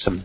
بسم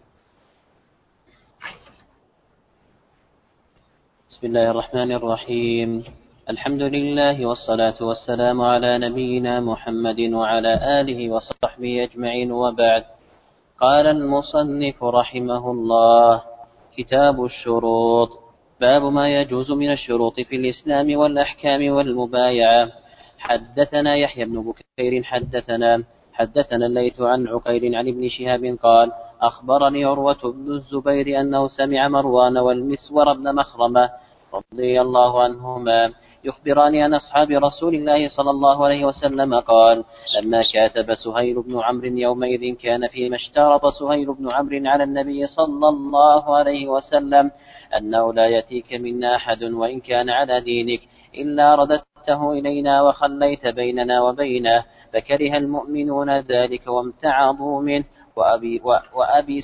الله الرحمن الرحيم. الحمد لله والصلاة والسلام على نبينا محمد وعلى آله وصحبه أجمعين، وبعد. قال المصنف رحمه الله: كتاب الشروط. باب ما يجوز من الشروط في الإسلام والأحكام والمبايعة. حدثنا يحيى بن بكير حدثنا الليث عن عقيل عن ابن شهاب قال: أخبرني عروة بن الزبير أنه سمع مروان والمسور بن مخرمة رضي الله عنهما يخبران عن أصحاب رسول الله صلى الله عليه وسلم قال: لما كاتب سهيل بن عمرو يومئذ كان فيما اشترط سهيل بن عمرو على النبي صلى الله عليه وسلم أنه لا يأتيك منا أحد وإن كان على دينك إلا رددته إلينا وخليت بيننا وبينه، فكره المؤمنون ذلك وامتعضوا منه، وأبى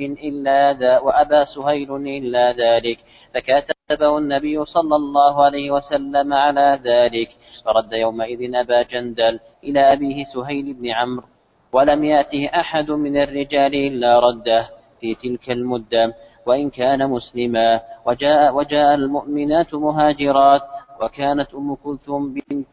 سهيل إلا ذلك، فكاتبه النبي صلى الله عليه وسلم على ذلك، فرد يومئذ أبا جندل إلى أبيه سهيل بن عمرو، ولم يأته أحد من الرجال إلا رده في تلك المدة وإن كان مسلما. وجاء المؤمنات مهاجرات، وكانت أم كلثوم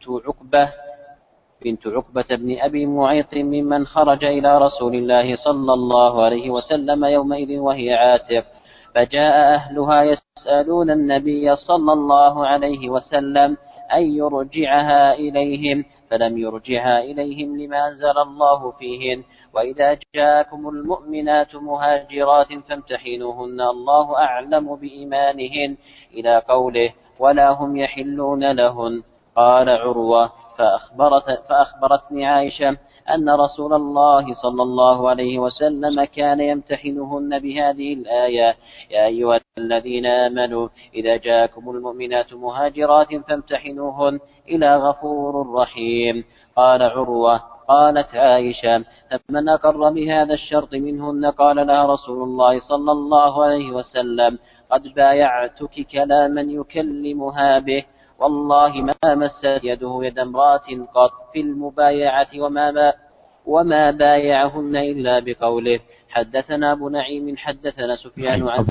بنت عقبة بن أبي معيط ممن خرج إلى رسول الله صلى الله عليه وسلم يومئذ وهي عاتق، فجاء أهلها يسألون النبي صلى الله عليه وسلم أن يرجعها إليهم، فلم يرجعها إليهم لما أنزل الله فيهن: وإذا جاءكم المؤمنات مهاجرات فامتحنوهن الله أعلم بإيمانهن، إلى قوله: ولا هم يحلون لهن. قال عروة: فأخبرتني عائشة أن رسول الله صلى الله عليه وسلم كان يمتحنهن بهذه الآية: يا أيها الذين آمنوا إذا جاءكم المؤمنات مهاجرات فامتحنوهن، إلى غفور رحيم. قال عروة: قالت عائشة: فمن أقر بهذا الشرط منهن؟ قال لها رسول الله صلى الله عليه وسلم: قد بايعتك كلاما يكلمها به، والله ما مست يده يد امرأة قط في المبايعة، وما بايعهن إلا بقوله. حدثنا أبو نعيم حدثنا سفيان عن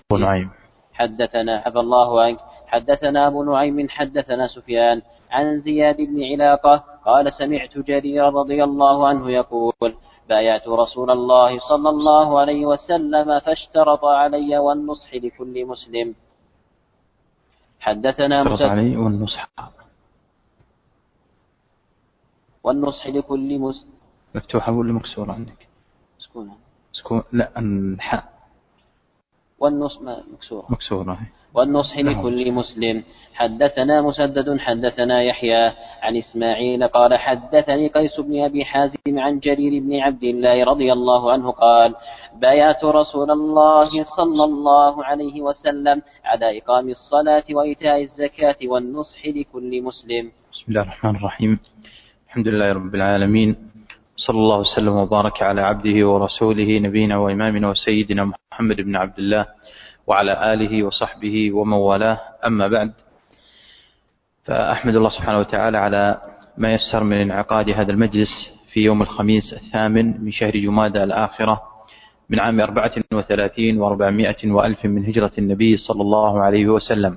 حدثنا أبو نعيم حدثنا سفيان عن زياد بن علاقة قال: سمعت جرير رضي الله عنه يقول: بايعت رسول الله صلى الله عليه وسلم فاشترط علي والنصح لكل مسلم. حدثنا علي والنصح لكل مسلم. مفتوحة ولا مكسورة عندك؟ لا، الحاء والنصح مكسورة. والنصح لكل مسلم. حدثنا مسدد حدثنا يحيى عن إسماعيل قال: حدثني قيس بن أبي حازم عن جرير بن عبد الله رضي الله عنه قال: بايعت رسول الله صلى الله عليه وسلم على إقام الصلاة وإيتاء الزكاة والنصح لكل مسلم. بسم الله الرحمن الرحيم. الحمد لله رب العالمين، صلى الله وسلم وبارك على عبده ورسوله نبينا وإمامنا وسيدنا محمد بن عبد الله وعلى آله وصحبه ومن والاه، أما بعد، فأحمد الله سبحانه وتعالى على ما يسر من انعقاد هذا المجلس في يوم الخميس 8 من شهر جمادى الآخرة من عام 34 و400 وألف من هجرة النبي صلى الله عليه وسلم،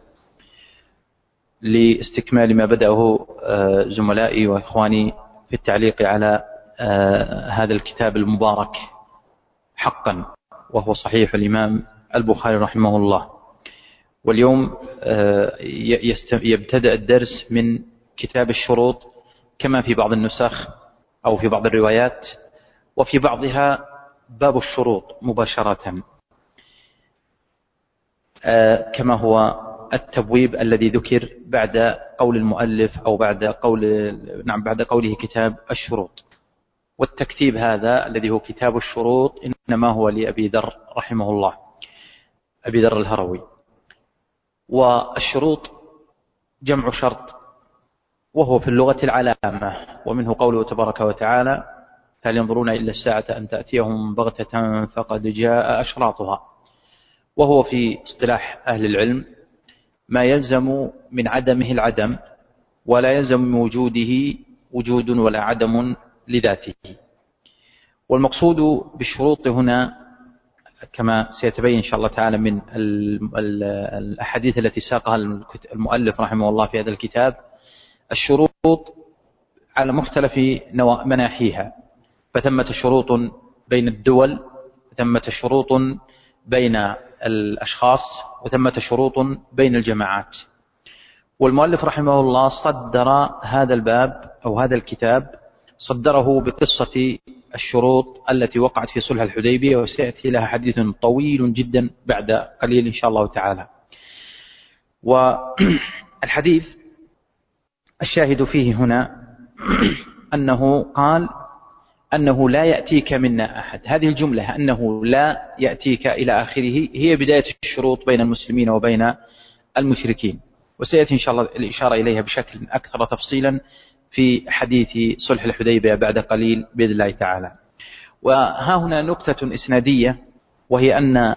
لاستكمال ما بدأه زملائي وإخواني في التعليق على هذا الكتاب المبارك حقا، وهو صحيح الإمام البخاري رحمه الله. واليوم يبتدأ الدرس من كتاب الشروط، كما في بعض النسخ أو في بعض الروايات، وفي بعضها باب الشروط مباشرة، كما هو التبويب الذي ذكر بعد قول المؤلف أو بعد قوله كتاب الشروط. والتكتيب هذا الذي هو كتاب الشروط إنما هو لأبي ذر رحمه الله، أبي ذر الهروي. والشروط جمع شرط، وهو في اللغة العلامة، ومنه قوله تبارك وتعالى: هل ينظرون إلا الساعة أن تأتيهم بغتة فقد جاء أشراطها. وهو في اصطلاح أهل العلم ما يلزم من عدمه العدم، ولا يلزم من وجوده وجود ولا عدم لذاته. والمقصود بالشروط هنا كما سيتبين إن شاء الله تعالى من الأحاديث التي ساقها المؤلف رحمه الله في هذا الكتاب، الشروط على مختلف مناحيها، فثمة شروط بين الدول، ثمة شروط بين الأشخاص، وثمة شروط بين الجماعات. والمؤلف رحمه الله صدر هذا الباب أو هذا الكتاب صدره بقصة الشروط التي وقعت في صلح الحديبية، وسيأتي لها حديث طويل جدا بعد قليل إن شاء الله تعالى. والحديث الشاهد فيه هنا أنه قال أنه لا يأتيك منا أحد. هذه الجملة أنه لا يأتيك إلى آخره هي بداية الشروط بين المسلمين وبين المشركين، وسيأتي إن شاء الله الإشارة إليها بشكل أكثر تفصيلا في حديث صلح الحديبية بعد قليل بإذن الله تعالى. وها هنا نكتة إسنادية، وهي أن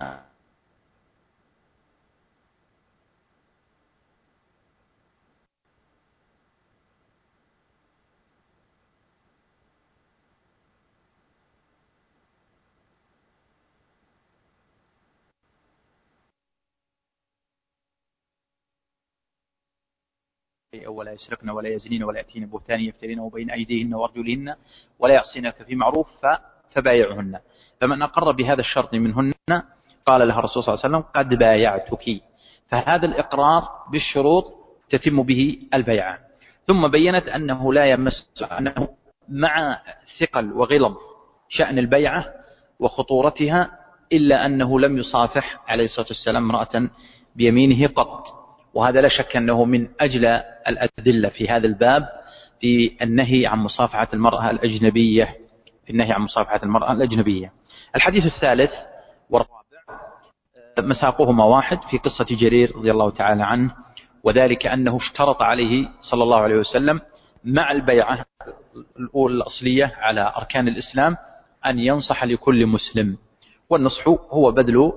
ولا يسرقن ولا يزنين ولا يأتين بهتان يفترينه بين أيديهن وأرجلهن ولا يعصينك في معروف فبايعهن. فمن أقر بهذا الشرط منهن قال لها الرسول صلى الله عليه وسلم قد بايعتك. فهذا الإقرار بالشروط تتم به البيعة. ثم بينت أنه لا يمس، أنه مع ثقل وغلظ شأن البيعة وخطورتها، إلا أنه لم يصافح عليه الصلاة والسلام امرأة بيمينه قط. وهذا لا شك أنه من أجل الأدلة في هذا الباب في النهي عن مصافحة المرأة الأجنبية، في النهي عن مصافحة المرأة الأجنبية. الحديث الثالث والرابع مساقهما واحد في قصة جرير رضي الله تعالى عنه، وذلك أنه اشترط عليه صلى الله عليه وسلم مع البيعة الأولى الأصلية على أركان الإسلام أن ينصح لكل مسلم. والنصح هو بذل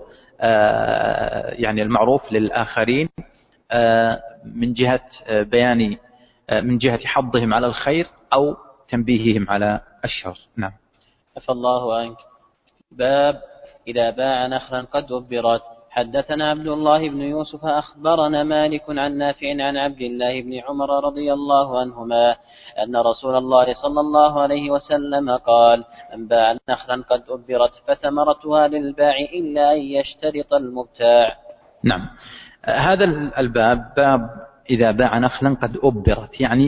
يعني المعروف للآخرين من جهة بيان، من جهة حضهم على الخير أو تنبيههم على الشر. نعم. عفى الله عنك. باب إذا باع نخلا قد أبرت. حدثنا عبد الله بن يوسف أخبرنا مالك عن نافع عن عبد الله بن عمر رضي الله عنهما أن رسول الله صلى الله عليه وسلم قال: من باع نخلا قد أبرت فثمرتها للباع إلا أن يشترط المبتاع. نعم. هذا الباب باب إذا باع نخلا قد أبرت، يعني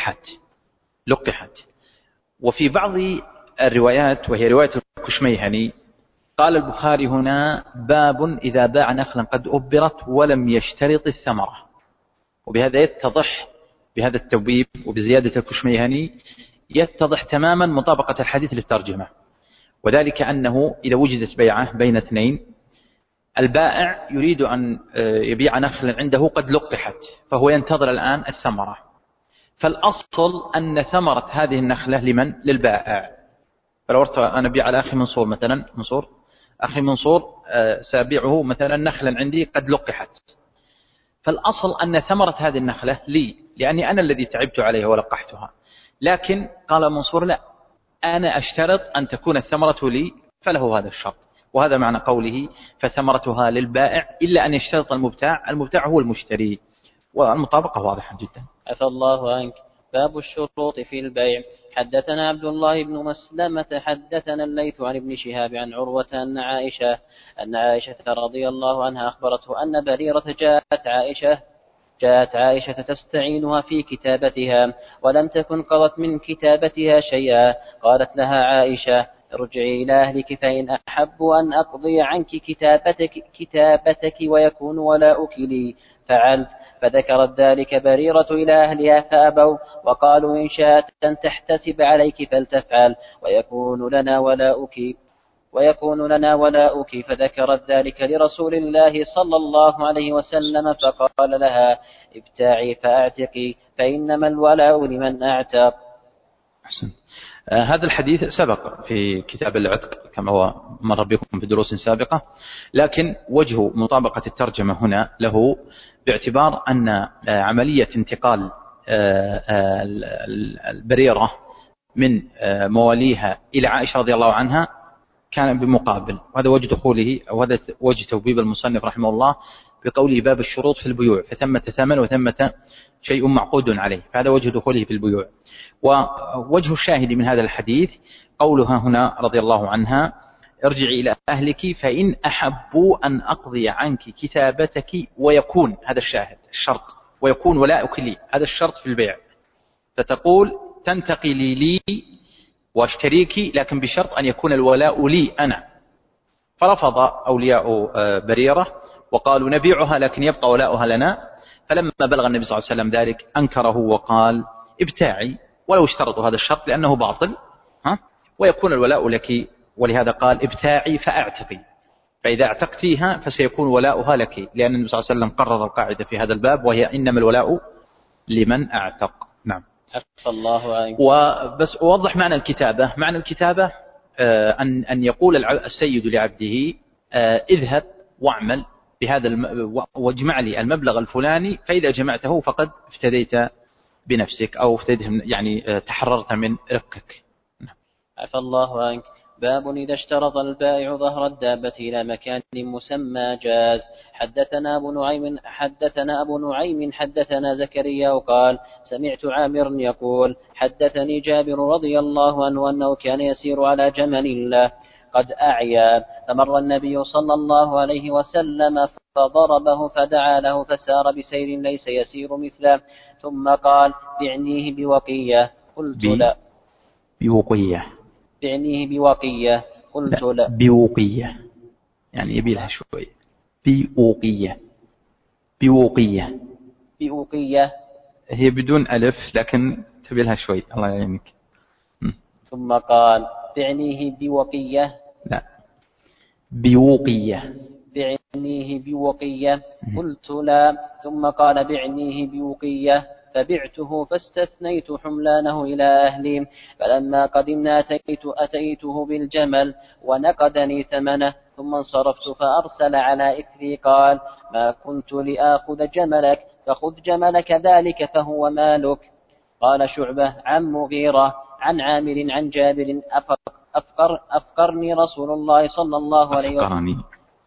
لقحت. وفي بعض الروايات وهي رواية الكشميهني قال البخاري هنا باب إذا باع نخلا قد أبرت ولم يشترط الثمرة. وبهذا يتضح، بهذا التوبيب وبزيادة الكشميهني يتضح تماما مطابقة الحديث للترجمة، وذلك أنه إذا وجدت بيعة بين اثنين، البائع يريد أن يبيع نخلا عنده قد لقحت، فهو ينتظر الآن الثمرة. فالأصل أن ثمرة هذه النخلة لمن؟ للبائع. فلو أردت أن أبيع على أخي منصور مثلا، أخي منصور سأبيعه مثلا نخلا عندي قد لقحت، فالأصل أن ثمرة هذه النخلة لي، لأني أنا الذي تعبت عليها ولقحتها. لكن قال منصور لا، أنا أشترط أن تكون الثمرة لي، فله هذا الشرط. وهذا معنى قوله فثمرتها للبائع إلا أن يشترط المبتاع هو المشتري، والمطابقة واضحة جدا. عفى الله عنك. باب الشروط في البيع. حدثنا عبد الله بن مسلمة حدثنا الليث عن ابن شهاب عن عروة أن عائشة رضي الله عنها أخبرته أن بريرة جاءت عائشة تستعينها في كتابتها ولم تكن قضت من كتابتها شيئا. قالت لها عائشة: ارجعي إلى أهلك فإن أحب أن أقضي عنك كتابتك ويكون ولاؤك لي فعلت. فذكرت ذلك بريرة إلى أهلها فأبوا، وقالوا: إن شاءت أن تحتسب عليك فلتفعل ويكون لنا ولاؤك. فذكرت ذلك لرسول الله صلى الله عليه وسلم فقال لها: ابتاعي فأعتقي، فإنما الولاء لمن أعتق. أحسن. هذا الحديث سبق في كتاب العتق كما هو مر بكم في دروس سابقة، لكن وجه مطابقة الترجمة هنا له باعتبار أن عملية انتقال البريرة من مواليها إلى عائشة رضي الله عنها كان بمقابل. وهذا وجه دخوله أو هذا وجه توبيب المصنف رحمه الله بقوله باب الشروط في البيوع، فثمة ثمن وثمة شيء معقود عليه، فهذا وجه دخوله في البيوع. ووجه الشاهد من هذا الحديث قولها هنا رضي الله عنها ارجعي إلى أهلك فإن أحبوا أن أقضي عنك كتابتك ويكون، هذا الشاهد الشرط، ويكون ولاؤك لي، هذا الشرط في البيع. فتقول تنتقلي لي واشتريكي، لكن بشرط أن يكون الولاء لي أنا. فرفض أولياء بريرة وقالوا نبيعها لكن يبقى ولاؤها لنا. فلما بلغ النبي صلى الله عليه وسلم ذلك أنكره وقال ابتاعي، ولو اشترطوا هذا الشرط لأنه باطل ويكون الولاء لك. ولهذا قال ابتاعي فأعتقي، فإذا اعتقتيها فسيكون ولاؤها لك، لأن النبي صلى الله عليه وسلم قرر القاعدة في هذا الباب وهي إنما الولاء لمن أعتق. نعم. عفى الله عنك. وبس أوضح معنى الكتابة. معنى الكتابة أن يقول السيد لعبده اذهب واعمل بهذا واجمع لي المبلغ الفلاني، فإذا جمعته فقد افتديت بنفسك أو يعني تحررت من رقك. عفى الله عنك. باب إذا اشترط البائع ظهر الدابة إلى مكان مسمى جاز. حدثنا أبو نعيم حدثنا زكريا وقال سمعت عامر يقول حدثني جابر رضي الله عنه أنه كان يسير على جمل له قد أعيا، فمر النبي صلى الله عليه وسلم فضربه فدعا له فسار بسير ليس يسير مثله، ثم قال بعنيه بوقية. قلت لا. بوقية بعنيه بوقية. قلت لا. بوقية يعني يبي لها شوي. بوقية هي بدون ألف لكن تبي لها شوي. الله يعينك. ثم قال بعنيه بوقية. لا بوقية. بعنيه بوقية. قلت لا. ثم قال بعنيه بوقية، فبعته فاستثنيت حملانه إلى أهلي، فلما قدمنا أتيته بالجمل ونقدني ثمنه، ثم انصرفت فأرسل على إثري قال ما كنت لآخذ جملك، فخذ جملك ذلك فهو مالك. قال شعبة عن مغيرة عن عامر عن جابر أفقرني رسول الله صلى الله عليه وسلم.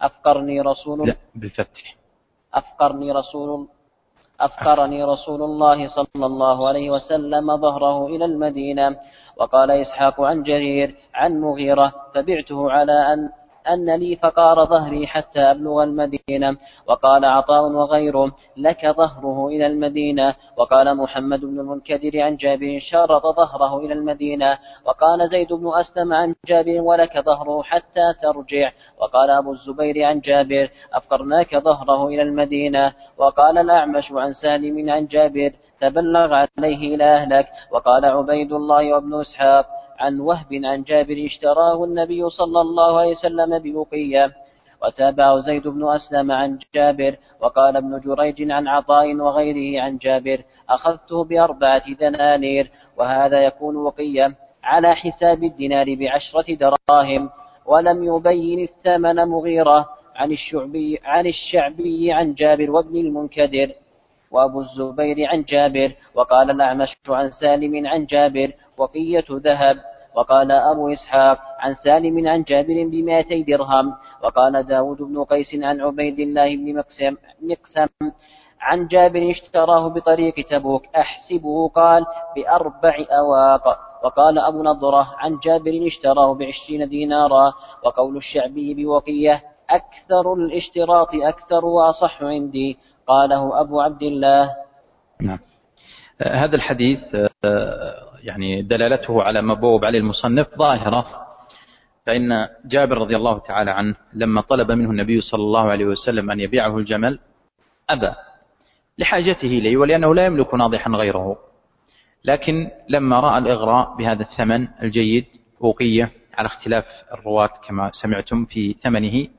أفقرني رسول الله صلى الله عليه وسلم ظهره إلى المدينة. وقال إسحاق عن جرير عن مغيرة فبعته على أن لي فقار ظهري حتى أبلغ المدينة. وقال عطاء وغيره لك ظهره إلى المدينة. وقال محمد بن المنكدر عن جابر شارط ظهره إلى المدينة. وقال زيد بن أسلم عن جابر ولك ظهره حتى ترجع. وقال أبو الزبير عن جابر أفقرناك ظهره إلى المدينة. وقال الأعمش عن سالم عن جابر تبلغ عليه إلى أهلك. وقال عبيد الله وابن إسحاق عن وهب عن جابر اشتراه النبي صلى الله عليه وسلم بوقية. وتابع زيد بن أسلم عن جابر. وقال ابن جريج عن عطاء وغيره عن جابر أخذته ب4 دنانير، وهذا يكون وقية على حساب الدينار ب10 دراهم. ولم يبين الثمن مغيرة عن الشعبي عن جابر وابن المنكدر وأبو الزبير عن جابر. وقال الأعمش عن سالم عن جابر وقية ذهب. وقال أبو إسحاق عن سالم عن جابر ب200 درهم. وقال داود بن قيس عن عبيد الله بن مقسم عن جابر اشتراه بطريق تبوك أحسبه قال ب4 أواق. وقال أبو نضرة عن جابر اشتراه ب20 دينارا. وقول الشعبي بوقية أكثر الاشتراط أكثر وأصح عندي. قاله أبو عبد الله. نعم. هذا الحديث يعني دلالته على ما بوب عليه المصنف ظاهرة. فإن جابر رضي الله تعالى عنه لما طلب منه النبي صلى الله عليه وسلم أن يبيعه الجمل أبى لحاجته إليه ولأنه لا يملك ناضحا غيره. لكن لما رأى الإغراء بهذا الثمن الجيد وقية على اختلاف الرواة كما سمعتم في ثمنه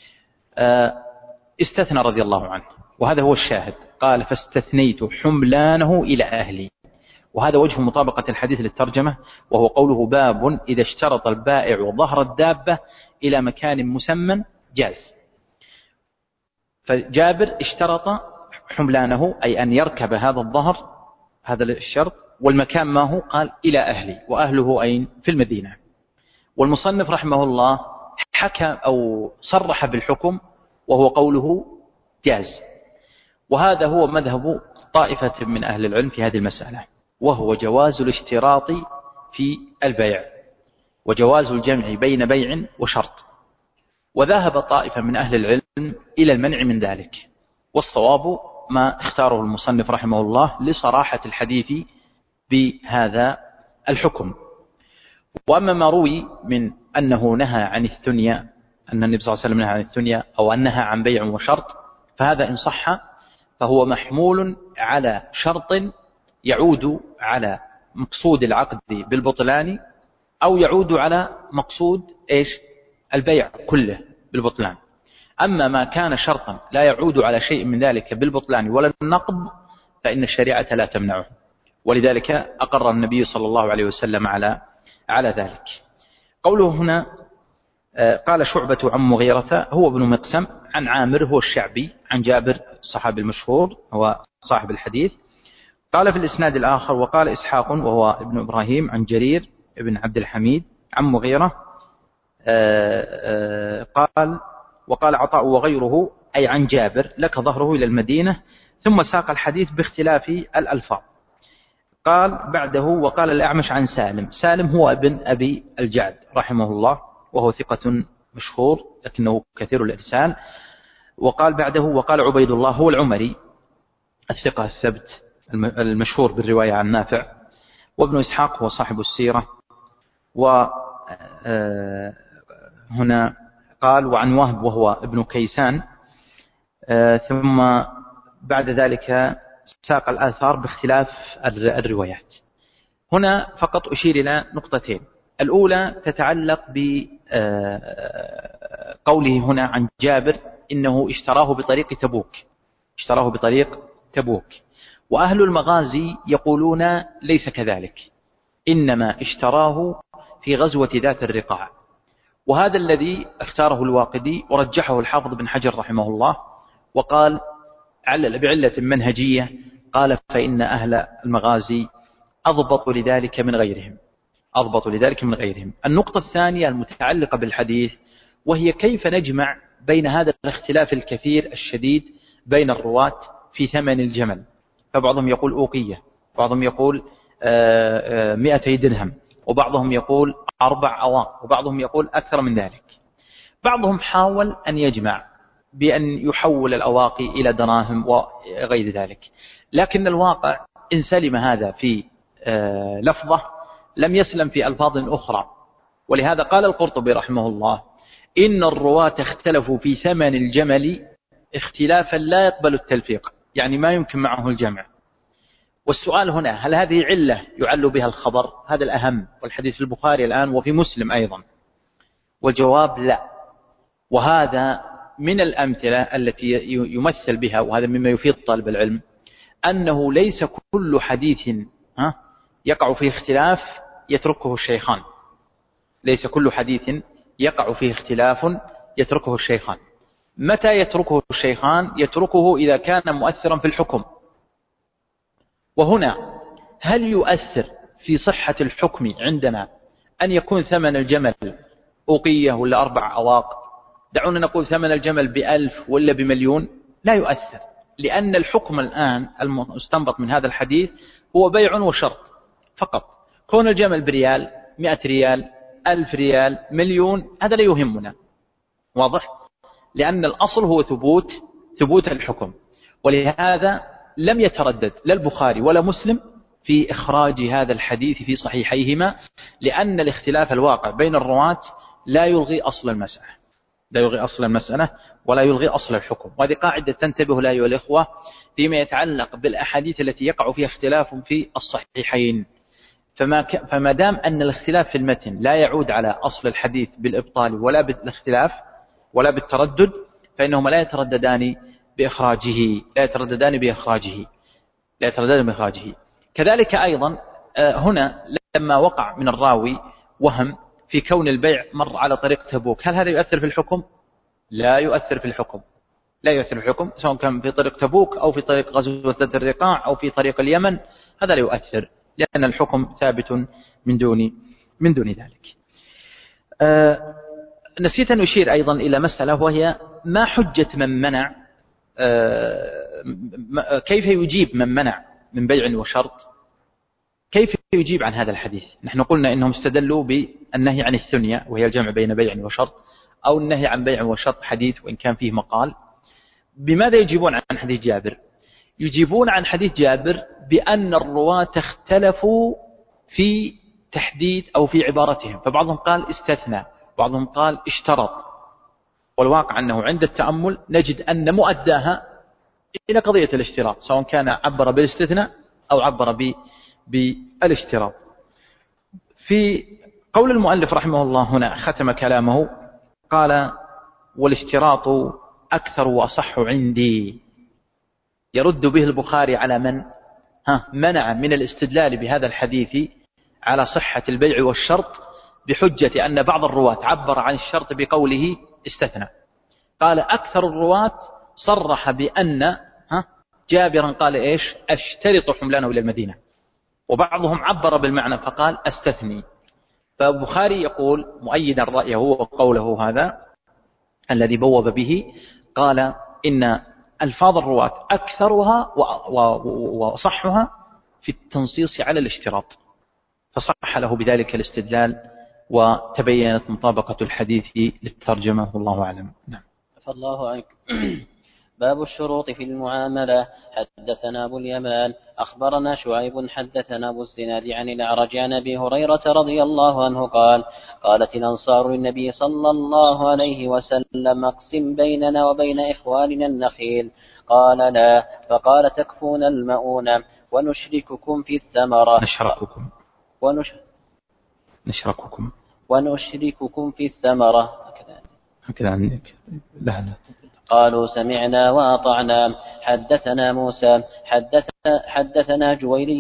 استثنى رضي الله عنه. وهذا هو الشاهد. قال فاستثنيت حملانه إلى أهلي. وهذا وجه مطابقة الحديث للترجمة، وهو قوله باب إذا اشترط البائع ظهر الدابة إلى مكان مسمى جاز. فجابر اشترط حملانه أي أن يركب هذا الظهر، هذا الشرط، والمكان ما هو قال إلى أهلي، وأهله أين؟ في المدينة. والمصنف رحمه الله حكم أو صرح بالحكم وهو قوله جاز. وهذا هو مذهب طائفة من أهل العلم في هذه المسألة، وهو جواز الاشتراط في البيع وجواز الجمع بين بيع وشرط. وذهب طائفة من أهل العلم إلى المنع من ذلك، والصواب ما اختاره المصنف رحمه الله لصراحة الحديث بهذا الحكم. وأما ما روي من أنه نهى عن الثنيا، أن النبي صلى الله عليه وسلم نهى عن الثنيا أو أنها عن بيع وشرط، فهذا إن صح فهو محمول على شرط يعود على مقصود العقد بالبطلان، أو يعود على مقصود البيع كله بالبطلان. أما ما كان شرطا لا يعود على شيء من ذلك بالبطلان ولا النقض فإن الشريعة لا تمنعه، ولذلك أقر النبي صلى الله عليه وسلم على ذلك. قوله هنا قال شعبة عن مغيرة هو ابن مقسم عن عامر هو الشعبي عن جابر الصحابي المشهور هو صاحب الحديث. قال في الإسناد الآخر وقال إسحاق وهو ابن إبراهيم عن جرير ابن عبد الحميد عن مغيرة قال وقال عطاء وغيره أي عن جابر لك ظهره إلى المدينة، ثم ساق الحديث باختلاف الألفاظ. قال بعده وقال الأعمش عن سالم هو ابن أبي الجعد رحمه الله وهو ثقة مشهور لكنه كثير الإرسال. وقال بعده وقال عبيد الله هو العمري الثقة الثبت المشهور بالرواية عن نافع. وابن إسحاق هو صاحب السيرة. وهنا قال وعن وهب وهو ابن كيسان. ثم بعد ذلك ساق الآثار باختلاف الروايات. هنا فقط أشير إلى نقطتين. الأولى تتعلق بقوله هنا عن جابر إنه اشتراه بطريق تبوك. وأهل المغازي يقولون ليس كذلك، إنما اشتراه في غزوة ذات الرقاع. وهذا الذي اختاره الواقدي ورجحه الحافظ بن حجر رحمه الله، وقال بعلة منهجية، قال فإن أهل المغازي أضبطوا لذلك من غيرهم. النقطة الثانية المتعلقة بالحديث، وهي كيف نجمع بين هذا الاختلاف الكثير الشديد بين الرواة في ثمن الجمل. فبعضهم يقول أوقية، وبعضهم يقول 200 درهم، وبعضهم يقول 4 أواق، وبعضهم يقول أكثر من ذلك. بعضهم حاول أن يجمع بأن يحول الأواقي إلى دراهم وغير ذلك، لكن الواقع إن سلم هذا في لفظة لم يسلم في ألفاظ أخرى. ولهذا قال القرطبي رحمه الله إن الرواة اختلفوا في ثمن الجمل اختلافا لا يقبل التلفيق، يعني ما يمكن معه الجمع. والسؤال هنا هل هذه علة يعل بها الخبر؟ هذا الأهم، والحديث في البخاري الآن وفي مسلم أيضا. والجواب لا. وهذا من الأمثلة التي يمثل بها، وهذا مما يفيد طالب العلم، أنه ليس كل حديث يقع فيه اختلاف يتركه الشيخان. ليس كل حديث يقع فيه اختلاف يتركه الشيخان. متى يتركه الشيخان؟ يتركه إذا كان مؤثرا في الحكم. وهنا هل يؤثر في صحة الحكم عندنا أن يكون ثمن الجمل أوقية ولا 4 أواق؟ دعونا نقول ثمن الجمل ب1000 ولا ب1,000,000، لا يؤثر، لأن الحكم الآن المستنبط من هذا الحديث هو بيع وشرط فقط. كون الجمل بريال، 100 ريال، 1000 ريال، 1,000,000، هذا لا يهمنا. واضح؟ لأن الأصل هو ثبوت الحكم. ولهذا لم يتردد لا البخاري ولا مسلم في إخراج هذا الحديث في صحيحيهما، لأن الاختلاف الواقع بين الرواة لا يلغي أصل المسألة ولا يلغي أصل الحكم. وهذه قاعدة تنتبه لها أيها الإخوة فيما يتعلق بالأحاديث التي يقع فيها اختلاف في الصحيحين. فما دام أن الاختلاف في المتن لا يعود على أصل الحديث بالإبطال ولا بالاختلاف ولا بالتردد، فإنهما لا يترددان بإخراجه. كذلك أيضا هنا لما وقع من الراوي وهم في كون البيع مر على طريق تبوك، هل هذا يؤثر في الحكم؟ لا يؤثر في الحكم، سواء كان في طريق تبوك أو في طريق غزوة ذات الرقاع أو في طريق اليمن، هذا لا يؤثر، لأن الحكم ثابت من دون ذلك. نسيت أن أشير أيضا إلى مسألة، وهي ما حجة من منع، كيف يجيب من منع من بيع وشرط، كيف يجيب عن هذا الحديث؟ نحن قلنا إنهم استدلوا بالنهي عن الثنية وهي الجمع بين بيع وشرط، أو النهي عن بيع وشرط حديث وإن كان فيه مقال. بماذا يجيبون عن حديث جابر؟ يجيبون عن حديث جابر بأن الرواة اختلفوا في تحديد أو في عبارتهم، فبعضهم قال استثنى، بعضهم قال اشترط، والواقع أنه عند التأمل نجد أن مؤداها إلى قضية الاشتراط، سواء كان عبر بالاستثناء أو عبر بالاشتراط. في قول المؤلف رحمه الله هنا ختم كلامه قال: والاشتراط أكثر وأصح عندي. يرد به البخاري على من منع من الاستدلال بهذا الحديث على صحة البيع والشرط بحجة أن بعض الرواة عبر عن الشرط بقوله استثنى. قال: أكثر الرواة صرح بأن جابرا قال إيش؟ أشترط حملانه إلى المدينة، وبعضهم عبر بالمعنى فقال أستثني. فالبخاري يقول مؤيدا رأيه وقوله هذا الذي بوب به، قال إن ألفاظ الرواة أكثرها وصحها في التنصيص على الاشتراط، فصح له بذلك الاستدلال وتبينت مطابقة الحديث للترجمة والله أعلم. نعم. فالله عنك. باب الشروط في المعاملة. حدثنا أبو اليمان أخبرنا شعيب حدثنا أبو الزناد عن الأعرج عن أبي هريرة رضي الله عنه قال: قالت الأنصار للنبي صلى الله عليه وسلم: اقسم بيننا وبين إخواننا النخيل. قال: لا. فقال: تكفون المؤونة ونشرككم في الثمرة. ونشرككم في الثمرة. هكذا عندك؟ لا. قالوا: سمعنا وأطعنا. حدثنا موسى حدثنا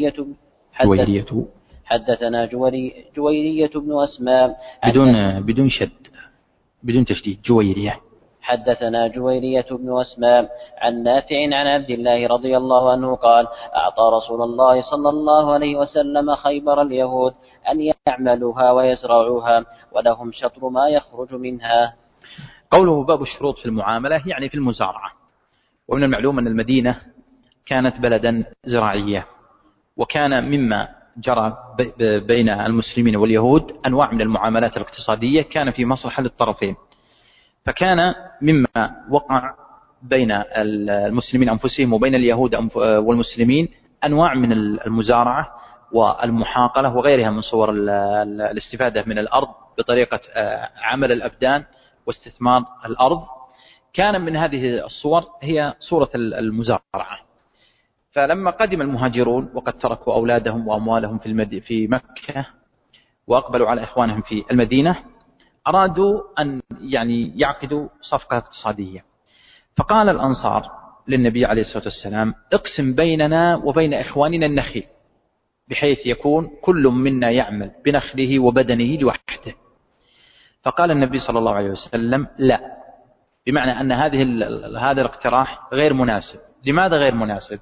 جويرية بن أسماء بدون شد، بدون تشديد. جويرية. حدثنا جويرية بن أسماء عن نافع عن عبد الله رضي الله عنه قال: أعطى رسول الله صلى الله عليه وسلم خيبر اليهود أن يعملوها ويزرعوها ولهم شطر ما يخرج منها. قوله باب الشروط في المعاملة يعني في المزارعة. ومن المعلوم أن المدينة كانت بلدا زراعية، وكان مما جرى بين المسلمين واليهود أنواع من المعاملات الاقتصادية كان في مصلحة للطرفين. فكان مما وقع بين المسلمين أنفسهم وبين اليهود والمسلمين أنواع من المزارعة والمحاقلة وغيرها من صور الاستفادة من الأرض بطريقة عمل الأبدان واستثمار الأرض. كان من هذه الصور هي صورة المزارعة. فلما قدم المهاجرون وقد تركوا أولادهم وأموالهم في مكة وأقبلوا على إخوانهم في المدينة، أرادوا أن يعقدوا صفقة اقتصادية. فقال الأنصار للنبي عليه الصلاة والسلام: اقسم بيننا وبين إخواننا النخيل، بحيث يكون كل منا يعمل بنخله وبدنه لوحده. فقال النبي صلى الله عليه وسلم: لا، بمعنى أن هذا الاقتراح غير مناسب. لماذا غير مناسب؟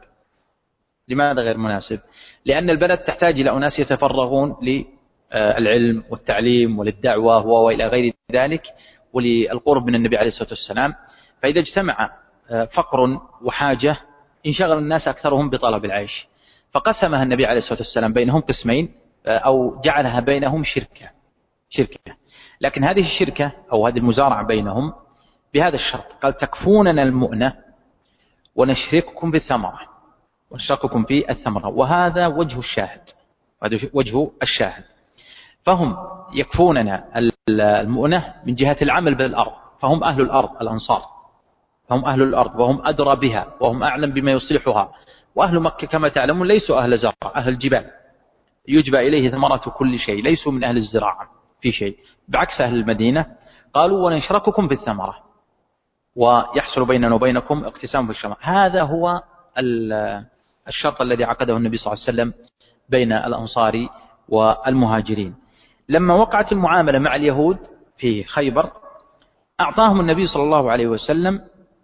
لأن البلد تحتاج إلى أناس يتفرغون للعلم والتعليم وللدعوة وإلى غير ذلك وللقرب من النبي عليه الصلاة والسلام. فإذا اجتمع فقر وحاجة انشغل الناس أكثرهم بطلب العيش، فقسمها النبي عليه الصلاة والسلام بينهم قسمين، أو جعلها بينهم شركة. لكن هذه الشركة أو هذه المزارعة بينهم بهذا الشرط، قال: تكفوننا المؤنة ونشرككم في الثمرة. وهذا وجه الشاهد. فهم يكفوننا المؤنة من جهة العمل بالأرض، فهم أهل الأرض، الأنصار فهم أهل الأرض وهم أدرى بها وهم أعلم بما يصلحها. وأهل مكة كما تعلمون ليسوا أهل زرع، أهل جبال يجبى إليه ثمرة كل شيء، ليسوا من أهل الزراعة في شيء، بعكس أهل المدينة. قالوا: ونشرككم في الثمرة ويحصل بيننا وبينكم اقتسام في الشمال. هذا هو الشرط الذي عقده النبي صلى الله عليه وسلم بين الأنصار والمهاجرين. لما وقعت المعاملة مع اليهود في خيبر، أعطاهم النبي صلى الله عليه وسلم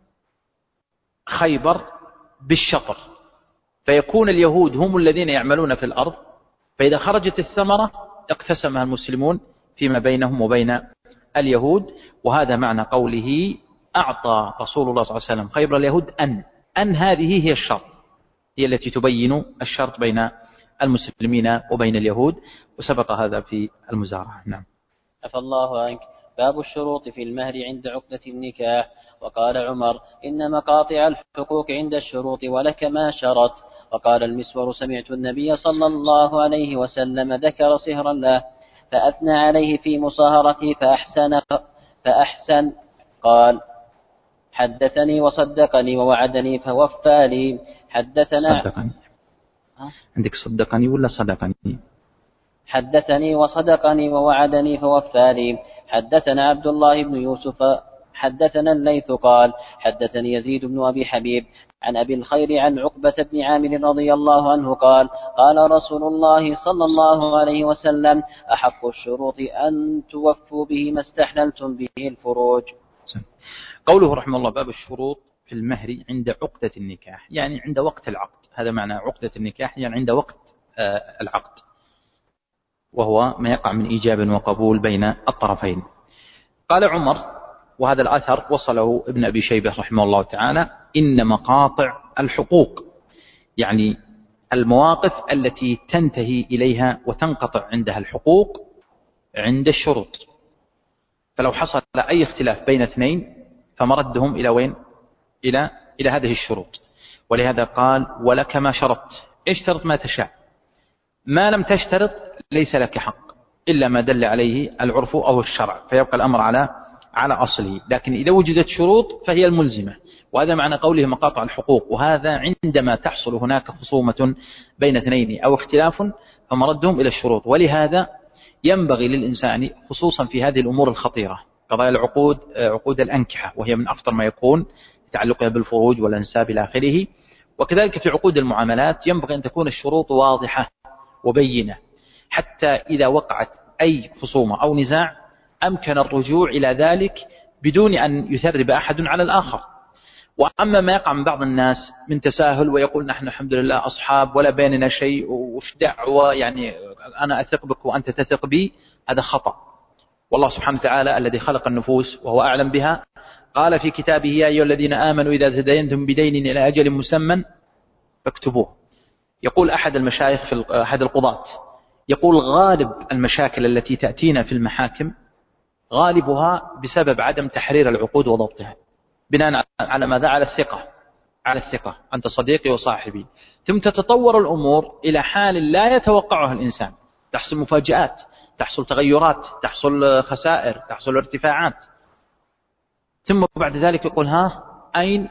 خيبر بالشطر، فيكون اليهود هم الذين يعملون في الأرض، فإذا خرجت الثمرة اقتسمها المسلمون فيما بينهم وبين اليهود. وهذا معنى قوله أعطى رسول الله صلى الله عليه وسلم خيبر اليهود أن هذه هي الشرط، هي التي تبين الشرط بين المسلمين وبين اليهود، وسبق هذا في المزارعة. نعم. عفى الله عنك. باب الشروط في المهر عند عقدة النكاح. وقال عمر: إن مقاطع الحقوق عند الشروط ولك ما شرط. وقال المسور: سمعت النبي صلى الله عليه وسلم ذكر صهرا له فأثنى عليه في مصاهرته فأحسن. قال: حدثني وصدقني ووعدني فوفى لي. حدثنا صدقني. عندك صدقني ولا صدقني؟ حدثني وصدقني ووعدني فوفى لي. حدثنا عبد الله بن يوسف حدثنا الليث قال: حدثني يزيد بن أبي حبيب عن أبي الخير عن عقبة بن عامر رضي الله عنه قال: قال رسول الله صلى الله عليه وسلم: أحق الشروط أن توفوا به ما استحللتم به الفروج. قوله رحمه الله: باب الشروط في المهر عند عقدة النكاح، يعني عند وقت العقد. هذا معنى عقدة النكاح، يعني عند وقت العقد، وهو ما يقع من إيجاب وقبول بين الطرفين. قال عمر، وهذا الأثر وصله ابن أبي شيبة رحمه الله تعالى: إن مقاطع الحقوق، يعني المواقف التي تنتهي إليها وتنقطع عندها الحقوق عند الشروط. فلو حصل أي اختلاف بين اثنين فمردهم إلى وين؟ إلى هذه الشروط. ولهذا قال: ولك ما شرط. اشترط ما تشاء، ما لم تشترط ليس لك حق إلا ما دل عليه العرف أو الشرع، فيبقى الأمر على أصله. لكن إذا وجدت شروط فهي الملزمة. وهذا معنى قوله مقاطع الحقوق. وهذا عندما تحصل هناك خصومة بين اثنين أو اختلاف فمردهم إلى الشروط. ولهذا ينبغي للإنسان خصوصا في هذه الأمور الخطيرة، قضايا العقود، عقود الأنكحة، وهي من أخطر ما يكون تعلقها بالفروج والأنساب إلى آخره. وكذلك في عقود المعاملات ينبغي أن تكون الشروط واضحة وبينة، حتى إذا وقعت أي خصومة أو نزاع أمكن الرجوع إلى ذلك بدون أن يثرب أحد على الآخر. وأما ما يقع من بعض الناس من تساهل ويقول: نحن الحمد لله أصحاب ولا بيننا شيء، وش دعوة، يعني أنا أثق بك وأنت تثق بي، هذا خطأ. والله سبحانه وتعالى الذي خلق النفوس وهو أعلم بها قال في كتابه: يا أيها الذين آمنوا إذا تداينتم بدين إلى أجل مسمى فاكتبوه. يقول أحد المشايخ في أحد القضاة، يقول: غالب المشاكل التي تأتينا في المحاكم غالبها بسبب عدم تحرير العقود وضبطها، بناء على ماذا؟ على الثقة، أنت صديقي وصاحبي. ثم تتطور الأمور إلى حال لا يتوقعها الإنسان، تحصل مفاجآت، تحصل تغيرات، تحصل خسائر، تحصل ارتفاعات. ثم بعد ذلك يقول: ها أين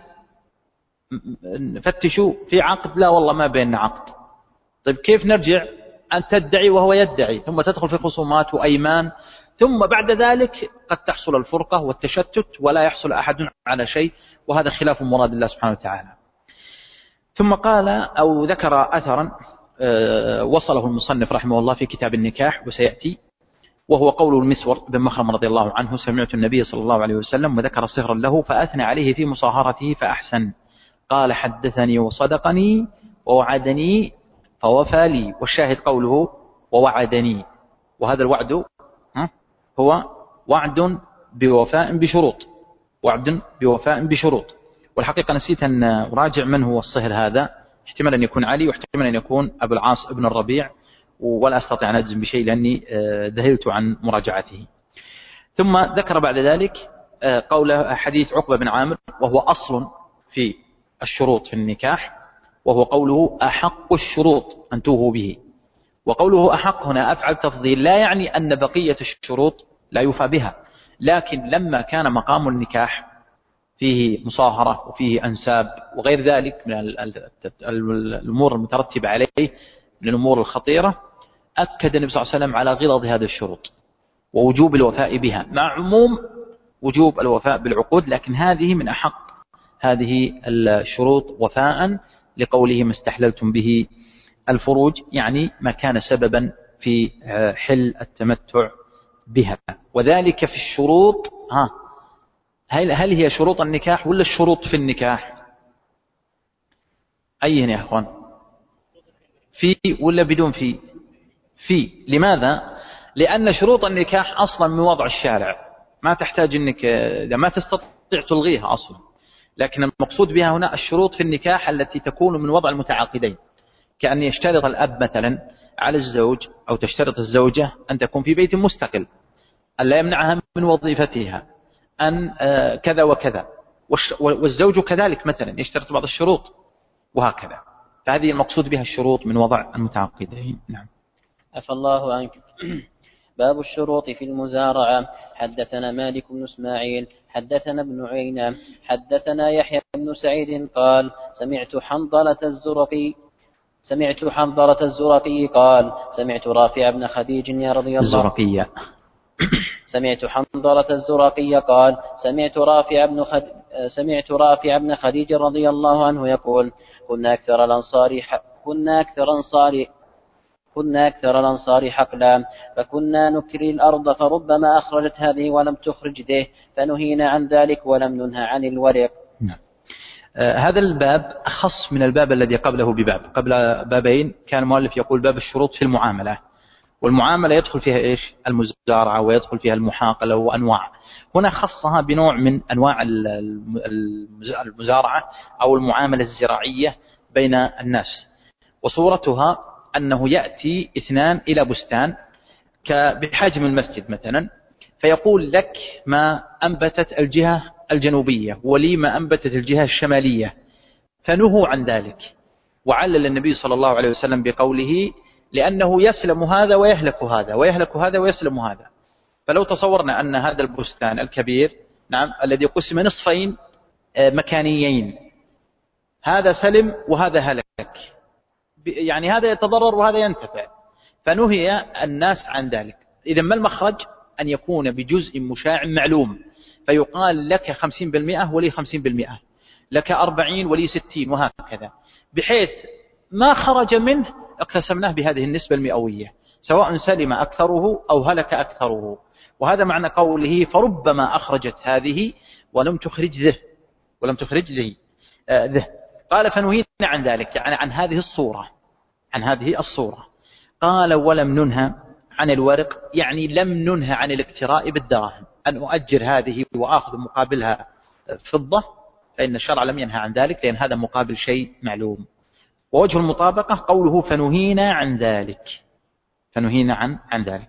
فتشوا في عقد؟ لا والله ما بيننا عقد. طيب كيف نرجع؟ أن تدعي وهو يدعي، ثم تدخل في خصومات وأيمان، ثم بعد ذلك قد تحصل الفرقة والتشتت ولا يحصل أحد على شيء، وهذا خلاف مراد الله سبحانه وتعالى. ثم قال أو ذكر أثرا وصله المصنف رحمه الله في كتاب النكاح وسيأتي، وهو قول المسور بن مخرم رضي الله عنه: سمعت النبي صلى الله عليه وسلم وذكر صهرا له فأثنى عليه في مصاهرته فأحسن. قال: حدثني وصدقني ووعدني فوفى لي. والشاهد قوله ووعدني، وهذا الوعد هو وعد بوفاء بشروط، وعد بوفاء بشروط. والحقيقة نسيت أن أراجع من هو الصهر هذا، احتمال أن يكون علي واحتمال أن يكون أبو العاص ابن الربيع، ولا أستطيع أن أجزم بشيء لأني ذهلت عن مراجعته. ثم ذكر بعد ذلك قوله حديث عقبة بن عامر، وهو أصل في الشروط في النكاح، وهو قوله: أحق الشروط أن توفوا به. وقوله أحق هنا أفعل تفضيل، لا يعني أن بقية الشروط لا يوفى بها، لكن لما كان مقام النكاح فيه مصاهرة وفيه أنساب وغير ذلك من الأمور المترتبة عليه من الأمور الخطيرة، أكد النبي صلى الله عليه وسلم على غلظ هذه الشروط ووجوب الوفاء بها، مع عموم وجوب الوفاء بالعقود، لكن هذه من أحق هذه الشروط وفاء، لقوله: ما استحللتم به الفروج، يعني ما كان سببا في حل التمتع بها. وذلك في الشروط، هل هي شروط النكاح ولا الشروط في النكاح؟ أيهن يا أخوان؟ في ولا بدون في؟ لماذا؟ لأن شروط النكاح أصلا من وضع الشارع، ما تحتاج أنك إذا ما تستطيع تلغيها أصلا. لكن المقصود بها هنا الشروط في النكاح التي تكون من وضع المتعاقدين، كأن يشترط الأب مثلا على الزوج أو تشترط الزوجة أن تكون في بيت مستقل، أن لا يمنعها من وظيفتها، أن كذا وكذا، والزوج كذلك مثلا يشترط بعض الشروط وهكذا. فهذه المقصود بها الشروط من وضع المتعاقدين. نعم. عفى الله عنك. باب الشروط في المزارعة. حدثنا مالك بن إسماعيل حدثنا ابن عيينة حدثنا يحيى بن سعيد قال سمعت حنظلة الزرقي قال سمعت رافع بن خديج رضي الله الزرقية سمعت حنظلة الزرقي قال سمعت رافع بن خديج رضي الله عنه يقول كنا أكثر الأنصار حقلا فكنا نكري الأرض فربما أخرجت هذه ولم تخرج ذه فنهينا عن ذلك ولم ننهى عن الورق. نعم. هذا الباب أخص من الباب الذي قبله بباب. قبل بابين كان المؤلف يقول باب الشروط في المعاملة، والمعاملة يدخل فيها إيش؟ المزارعة، ويدخل فيها المحاقلة وأنواع. هنا خصها بنوع من أنواع المزارعة أو المعاملة الزراعية بين الناس. وصورتها أنه يأتي اثنان إلى بستان بحجم المسجد مثلا، فيقول لك ما أنبتت الجهة الجنوبية ولي ما أنبتت الجهة الشمالية، فنهوا عن ذلك. وعلل النبي صلى الله عليه وسلم بقوله لأنه يسلم هذا ويهلك هذا ويهلك هذا ويسلم هذا. فلو تصورنا أن هذا البستان الكبير نعم الذي قسم نصفين مكانيين، هذا سلم وهذا هلك، يعني هذا يتضرر وهذا ينتفع، فنهي الناس عن ذلك. إذا ما المخرج؟ أن يكون بجزء مشاع معلوم، فيقال لك 50% ولي 50%، لك 40 ولي 60 وهكذا، بحيث ما خرج منه اقتسمناه بهذه النسبة المئوية، سواء سلم أكثره أو هلك أكثره. وهذا معنى قوله فربما أخرجت هذه ولم تخرج ذه. قال فنهينا عن ذلك، يعني عن هذه الصورة. قال ولم ننهى عن الورق، يعني لم ننهى عن الاكتراء بالدراهم، أن أؤجر هذه وآخذ مقابلها فضة، فإن الشرع لم ينهى عن ذلك، لأن هذا مقابل شيء معلوم. ووجه المطابقة قوله فنهينا عن ذلك، عن ذلك.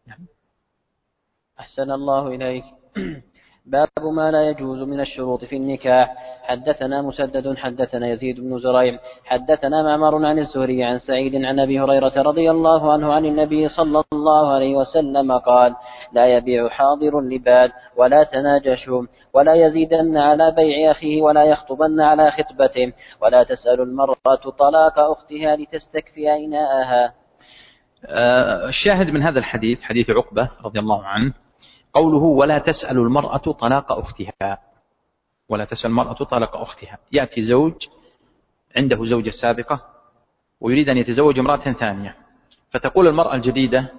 أحسن الله إليك. باب ما لا يجوز من الشروط في النكاح. حدثنا مسدد حدثنا يزيد بن زريع حدثنا معمر عن الزهري عن سعيد عن أبي هريرة رضي الله عنه عن النبي صلى الله عليه وسلم قال لا يبيع حاضر لباد ولا تناجشوا ولا يزيدن على بيع أخيه ولا يخطبن على خطبته ولا تسأل المرأة طلاق أختها لتستكفي إناءها. الشاهد من هذا الحديث حديث عقبة رضي الله عنه قوله ولا تسأل المرأة طلاق أختها. يأتي زوج عنده زوجة سابقة ويريد أن يتزوج امرأة ثانية، فتقول المرأة الجديدة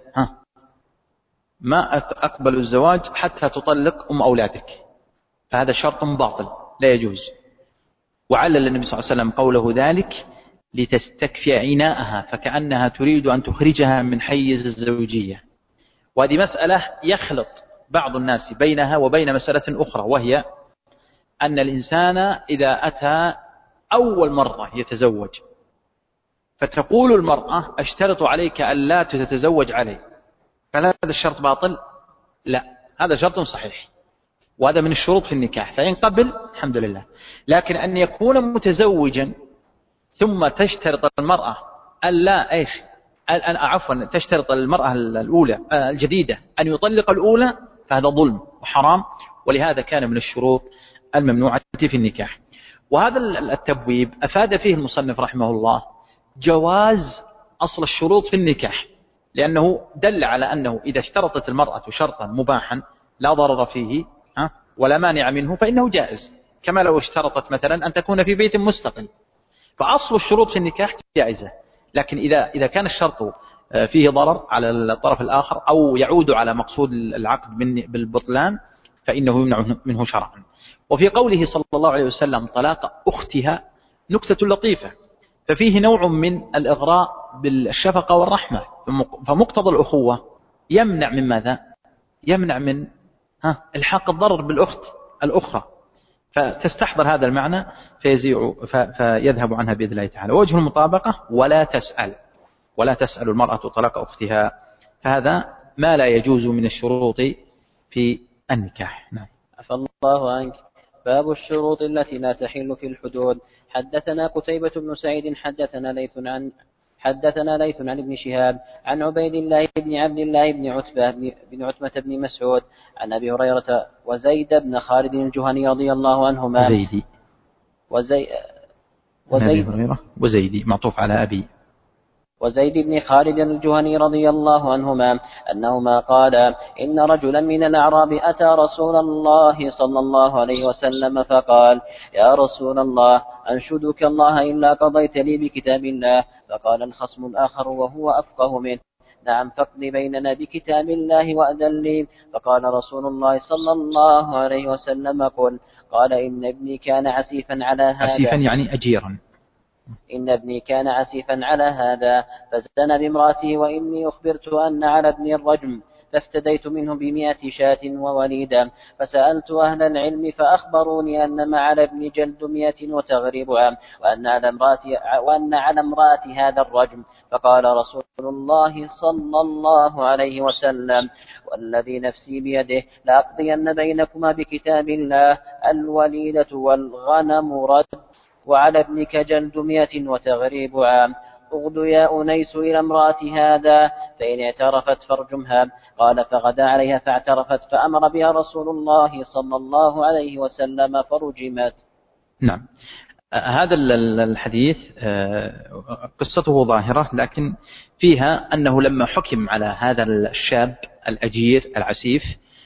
ما أقبل الزواج حتى تطلق أم أولادك، فهذا شرط باطل لا يجوز. وعلل النبي صلى الله عليه وسلم قوله ذلك لتستكفي عناءها، فكأنها تريد أن تخرجها من حيز الزوجية. وهذه مسألة يخلط بعض الناس بينها وبين مسألة أخرى، وهي أن الإنسان إذا أتى أول مرة يتزوج فتقول المرأة أشترط عليك ألا تتزوج علي، فهل هذا الشرط باطل؟ لا، هذا شرط صحيح، وهذا من الشروط في النكاح، فإن قبل الحمد لله. لكن أن يكون متزوجا ثم تشترط المرأة ألا تشترط المرأة الأولى الجديدة أن يطلق الأولى، فهذا ظلم وحرام، ولهذا كان من الشروط الممنوعة في النكاح. وهذا التبويب أفاد فيه المصنف رحمه الله جواز أصل الشروط في النكاح، لأنه دل على أنه إذا اشترطت المرأة شرطا مباحا لا ضرر فيه ولا مانع منه فإنه جائز، كما لو اشترطت مثلا أن تكون في بيت مستقل، فأصل الشروط في النكاح جائزة. لكن إذا كان الشرط فيه ضرر على الطرف الآخر أو يعود على مقصود العقد بالبطلان فإنه يمنع منه شرعا. وفي قوله صلى الله عليه وسلم طلاق أختها نكتة لطيفة، ففيه نوع من الإغراء بالشفقة والرحمة، فمقتضى الأخوة يمنع من ماذا؟ يمنع من الحاق الضرر بالأخت الأخرى، فتستحضر هذا المعنى فيذهب عنها بإذن الله تعالى. وجه المطابقة ولا تسأل المرأة طلاق أختها، فهذا ما لا يجوز من الشروط في النكاح. نعم. عفى الله عنك. باب الشروط التي لا تحل في الحدود. حدثنا قتيبة بن سعيد حدثنا ليث عن ابن شهاب عن عبيد الله بن عبد الله بن عتبة بن مسعود عن أبي هريرة وزيد بن خالد الجهني رضي الله عنهما. وزيدي معطوف على أبي. وزيد بن خالد الجهني رضي الله عنهما أنهما قالا إن رجلا من الأعراب أتى رسول الله صلى الله عليه وسلم فقال يا رسول الله أنشدك الله إلا قضيت لي بكتاب الله. فقال الخصم الآخر وهو أفقه منه نعم فاقض بيننا بكتاب الله وأذن لي. فقال رسول الله صلى الله عليه وسلم قال إن ابني كان عسيفا على هذا. عسيفا يعني أجيرا. إن ابني كان عسيفا على هذا فزن بامرأته وإني أخبرت أن على ابني الرجم فافتديت منه ب100 شاة ووليدا. فسألت أهل العلم فأخبروني أن ما على ابني جلد 100 وتغريب عام وأن على امرأتي هذا الرجم. فقال رسول الله صلى الله عليه وسلم والذي نفسي بيده لأقضين بينكما بكتاب الله الوليدة والغنم رد وعلى ابنك جلد 100 وتغريب عام. اغد يا أنيس إلى امرأة هذا فإن اعترفت فارجمها. قال فغدا عليها فاعترفت فأمر بها رسول الله صلى الله عليه وسلم فرجمت. نعم. هذا الحديث قصته ظاهرة، لكن فيها أنه لما حكم على هذا الشاب الأجير العسيف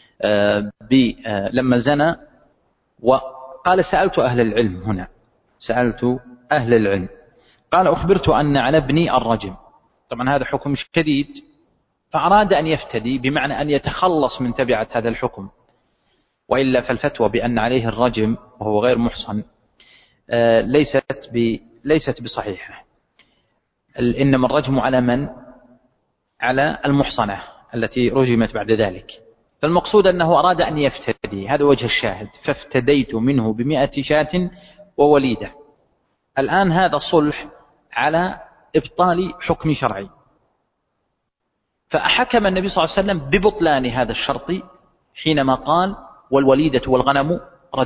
لما زنى وقال سألت أهل العلم، هنا سألت أهل العلم، قال أخبرت أن على ابني الرجم. طبعا هذا حكم شديد، فأراد أن يفتدي بمعنى أن يتخلص من تبعة هذا الحكم، وإلا فالفتوى بأن عليه الرجم وهو غير محصن ليست بصحيحة. إنما الرجم على من؟ على المحصنة التي رجمت بعد ذلك. فالمقصود أنه أراد أن يفتدي، هذا وجه الشاهد، فافتديت منه ب100 شاة ووليدة. الآن هذا صلح على إبطال حكم شرعي، فأحكم النبي صلى الله عليه وسلم ببطلان هذا الشرط حينما قال والوليدة والغنم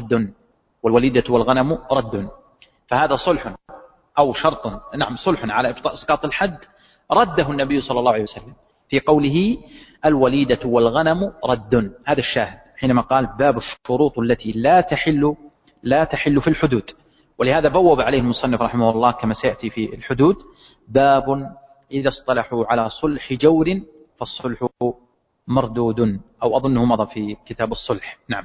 رد. فهذا صلح أو شرط، نعم صلح على إسقاط الحد رده النبي صلى الله عليه وسلم في قوله الوليدة والغنم رد. هذا الشاهد حينما قال باب الشروط التي لا تحل في الحدود. ولهذا بوب عليه المصنف رحمه الله كما سيأتي في الحدود باب إذا اصطلحوا على صلح جور فالصلح مردود، أو أظنه مضى في كتاب الصلح. نعم.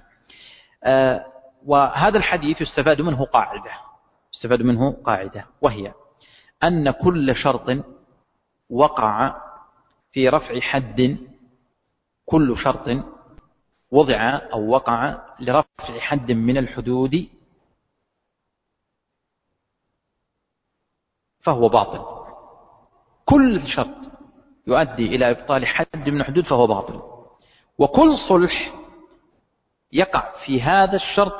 وهذا الحديث يستفاد منه قاعدة، وهي أن كل شرط وقع في رفع حد، كل شرط وضع أو وقع لرفع حد من الحدود فهو باطل. كل شرط يؤدي إلى إبطال حد من الحدود فهو باطل، وكل صلح يقع في هذا الشرط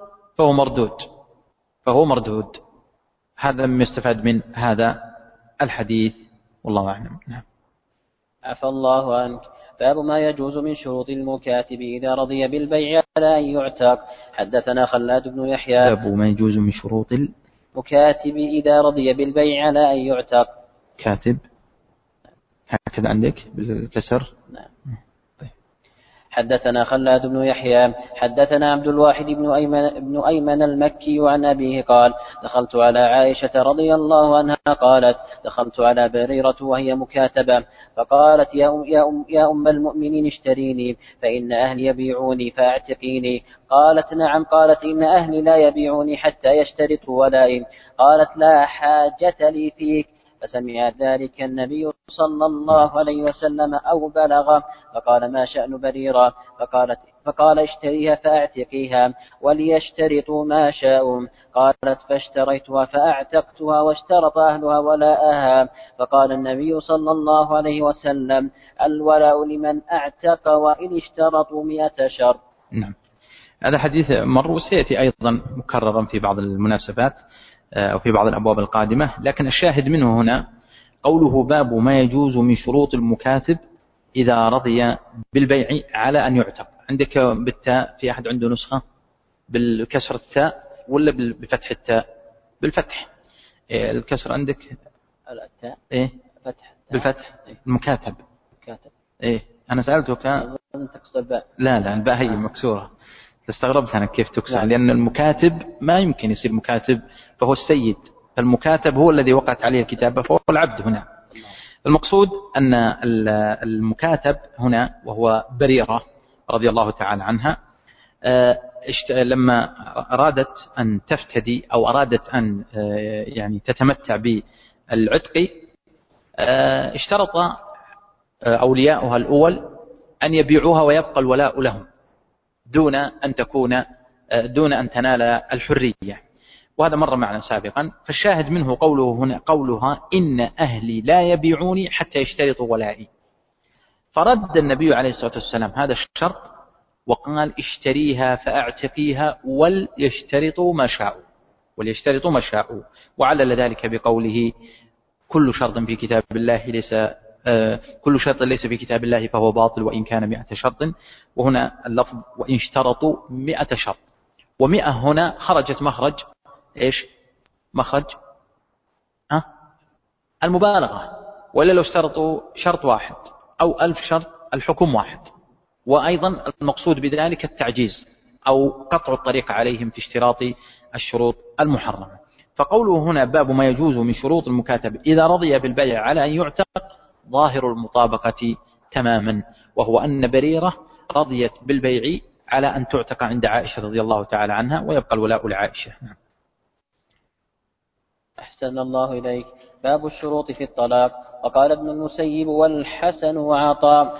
فهو مردود. هذا ما يستفاد من هذا الحديث، والله أعلم. نعم. عفى الله عنك. باب ما يجوز من شروط المكاتب إذا رضي بالبيع على أن يعتق. حدثنا خلاد بن يحيى. باب ما يجوز من شروط المكاتب إذا رضي بالبيع على أن يعتق. كاتب هكذا عندك بالكسر. نعم. حدثنا خلاد بن يحيى حدثنا عبد الواحد بن أيمن المكي عن أبيه قال دخلت على عائشة رضي الله عنها قالت دخلت على بريرة وهي مكاتبة فقالت يا أم المؤمنين اشتريني فإن أهلي يبيعوني فاعتقيني. قالت نعم. قالت إن أهلي لا يبيعوني حتى يشترطوا ولائي. قالت لا حاجة لي فيك. فسمع ذلك النبي صلى الله عليه وسلم أو بلغ فقال ما شأن بريرة؟ فقال اشتريها فاعتقيها وليشترطوا ما شاءوا. قالت فاشتريتها فاعتقتها واشترط أهلها ولاءها. فقال النبي صلى الله عليه وسلم الولاء لمن اعتق وإن اشترطوا 100 شرط. نعم. هذا حديث مر وسيأتي أيضا مكررا في بعض المناسبات أو في بعض الأبواب القادمة، لكن الشاهد منه هنا قوله باب ما يجوز من شروط المكاتب إذا رضي بالبيع على أن يعتق. عندك بالتاء، في أحد عنده نسخة بالكسر التاء ولا بفتح التاء؟ بالفتح. الكسر عندك التاء إيه؟ فتح بالفتح. إيه؟ المكاتب. مكاتب. إيه أنا سألتك. تقصد الباء؟ لا الباء هي مكسورة. استغربت أنا كيف تكسر، لا. لأن المكاتب ما يمكن يصير مكاتب، فهو السيد، فالمكاتب هو الذي وقعت عليه الكتابة، فهو العبد هنا. المقصود أن المكاتب هنا وهو بريرة رضي الله تعالى عنها، لما أرادت أن تفتدي أو أرادت أن يعني تتمتع بالعتق، اشترط أولياؤها الأول أن يبيعوها ويبقى الولاء لهم دون أن تنال الحرية، وهذا مر معنا سابقا. فالشاهد منه قوله هنا قولها إن أهلي لا يبيعوني حتى يشترطوا ولائي. فرد النبي عليه الصلاة والسلام هذا الشرط وقال اشتريها فأعتقيها وليشترطوا ما شاءوا، وعلل ذلك بقوله كل شرط في كتاب الله كل شرط ليس في كتاب الله فهو باطل وإن كان 100 شرط، وهنا اللفظ وإن اشترطوا 100 شرط، و100 هنا خرجت مخرج إيش؟ مخرج المبالغة، ولا لو اشترطوا شرط واحد أو 1000 شرط الحكم واحد. وأيضا المقصود بذلك التعجيز أو قطع الطريق عليهم في اشتراط الشروط المحرمة. فقوله هنا باب ما يجوز من شروط المكاتب إذا رضي بالبيع على أن يعتق ظاهر المطابقة تماما، وهو أن بريرة رضيت بالبيع على أن تعتق عند عائشة رضي الله تعالى عنها ويبقى الولاء لعائشة. أحسن الله إليك. باب الشروط في الطلاق. وقال ابن المسيب والحسن وعطاء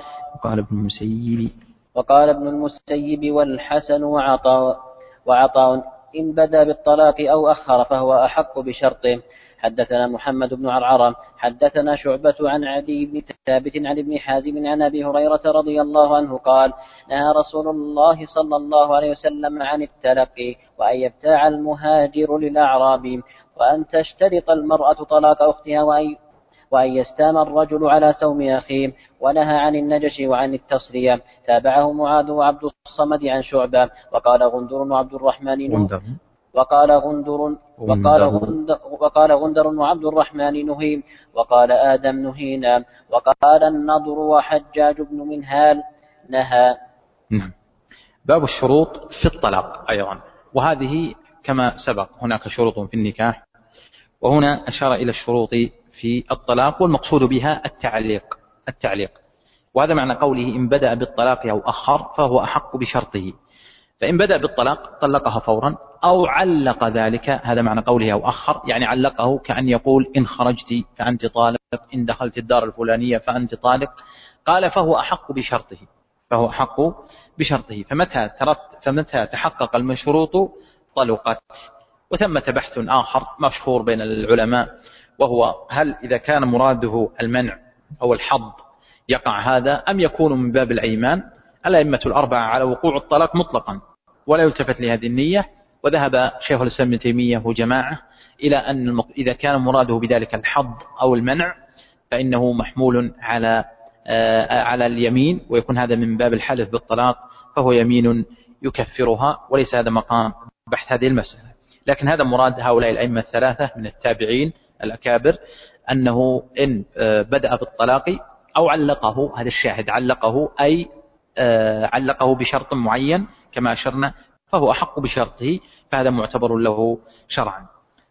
وقال ابن المسيب والحسن وعطاء إن بدا بالطلاق أو أخر فهو أحق بشرطه. حدثنا محمد بن عرعرة حدثنا شعبة عن عدي بن ثابت عن ابن حازم عن أبي هريرة رضي الله عنه قال نهى رسول الله صلى الله عليه وسلم عن التلقي وأن يبتاع المهاجر للأعراب وأن تشترط المرأة طلاق أختها وأن يستام الرجل على سوم أخيه، ونهى عن النجش وعن التصرية. تابعه معاذ وعبد الصمد عن شعبة. وقال غندر وعبد الرحمن وقال غندر وعبد الرحمن نهي، وقال آدم نهينا، وقال النضر وحجاج بن منهال نهى. نعم. باب الشروط في الطلاق أيضا، وهذه كما سبق هناك شروط في النكاح، وهنا أشار إلى الشروط في الطلاق، والمقصود بها التعليق، وهذا معنى قوله إن بدأ بالطلاق أو أخر فهو أحق بشرطه. فإن بدأ بالطلاق طلقها فورا أو علق ذلك، هذا معنى قوله أو أخر، يعني علقه كأن يقول إن خرجت فأنت طالق، إن دخلت الدار الفلانية فأنت طالق، قال فهو أحق بشرطه. فمتى تحقق المشروط طلقت. وثمة بحث آخر مشهور بين العلماء، وهو هل إذا كان مراده المنع أو الحظ يقع هذا أم يكون من باب الأيمان. الأئمة الأربعة على وقوع الطلاق مطلقا ولا يلتفت لهذه النية، وذهب شيخ الإسلام ابن تيمية وجماعة إلى أن إذا كان مراده بذلك الحظ أو المنع فإنه محمول على اليمين، ويكون هذا من باب الحلف بالطلاق، فهو يمين يكفرها، وليس هذا مقام بحث هذه المسألة. لكن هذا مراد هؤلاء الأئمة الثلاثة من التابعين الأكابر، أنه إن بدأ بالطلاق أو علقه، هذا الشاهد علقه، أي علقه بشرط معين كما أشرنا، فهو أحق بشرطه، فهذا معتبر له شرعا.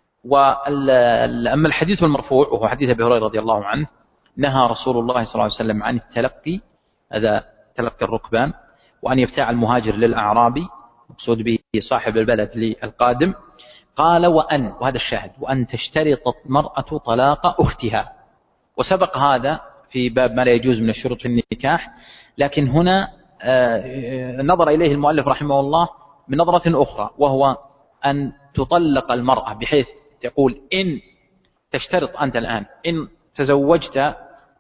أما الحديث المرفوع وهو حديث أبي هريرة رضي الله عنه، نهى رسول الله صلى الله عليه وسلم عن التلقي، هذا تلقي الركبان، وأن يبتاع المهاجر للأعرابي، مقصود به صاحب البلد للقادم. قال وهذا الشاهد، وأن تشترط المرأة طلاق أختها. وسبق هذا في باب ما لا يجوز من الشروط في النكاح، لكن هنا نظر إليه المؤلف رحمه الله من نظرة أخرى، وهو أن تطلق المرأة بحيث تقول إن تشترط أنت الآن إن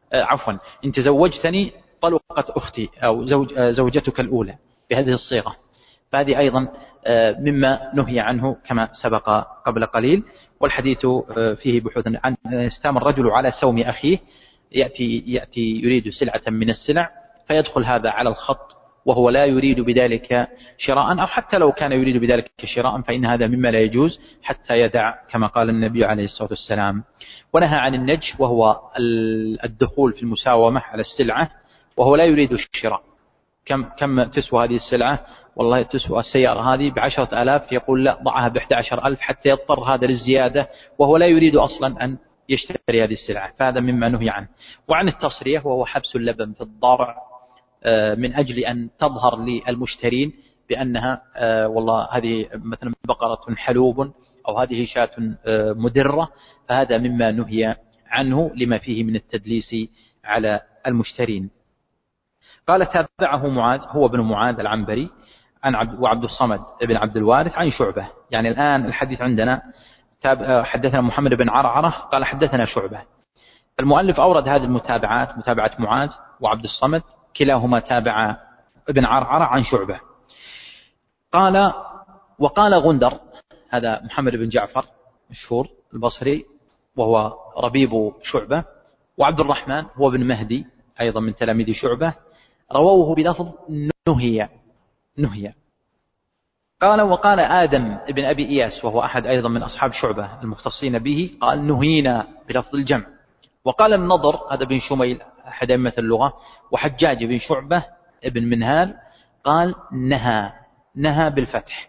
تزوجتني طلقت أختي أو زوجتك الأولى بهذه الصيغة. فهذه أيضا مما نهي عنه كما سبق قبل قليل. والحديث فيه بحوث عن استام الرجل على سوم أخيه، يأتي يريد سلعة من السلع فيدخل هذا على الخط وهو لا يريد بذلك شراء، أو حتى لو كان يريد بذلك شراء فإن هذا مما لا يجوز حتى يدع، كما قال النبي عليه الصلاة والسلام. ونهى عن النجش وهو الدخول في المساومة على السلعة وهو لا يريد الشراء. كم تسوى هذه السلعة؟ والله تسوى السيارة هذه ب10,000، يقول لا ضعها ب11,000 حتى يضطر هذا للزيادة وهو لا يريد أصلا أن يشتري هذه السلعة، فهذا مما نهي عنه. وعن التصرية وهو حبس اللبن في الضرع من أجل أن تظهر للمشترين بأنها والله هذه مثلا بقرة حلوب أو هذه شاة مدرة، فهذا مما نهي عنه لما فيه من التدليس على المشترين. قال تابعه معاذ، هو بن معاذ العنبري، وعبد الصمد بن عبد الوارث عن شعبة. يعني الآن الحديث عندنا حدثنا محمد بن عرعرة قال حدثنا شعبة. المؤلف أورد هذه المتابعات، متابعة معاذ وعبد الصمد كلاهما تابع ابن عرعرة عن شعبة. قال وقال غندر، هذا محمد بن جعفر مشهور البصري وهو ربيب شعبة، وعبد الرحمن هو بن مهدي أيضا من تلاميذ شعبة، رووه بلفظ نهي. قال وقال آدم بن أبي إياس وهو أحد أيضا من أصحاب شعبة المختصين به، قال نهينا بلفظ الجمع. وقال النضر هذا بن شميل أحد أئمة اللغة، وحجاج بن شعبة ابن منهال قال نهى بالفتح،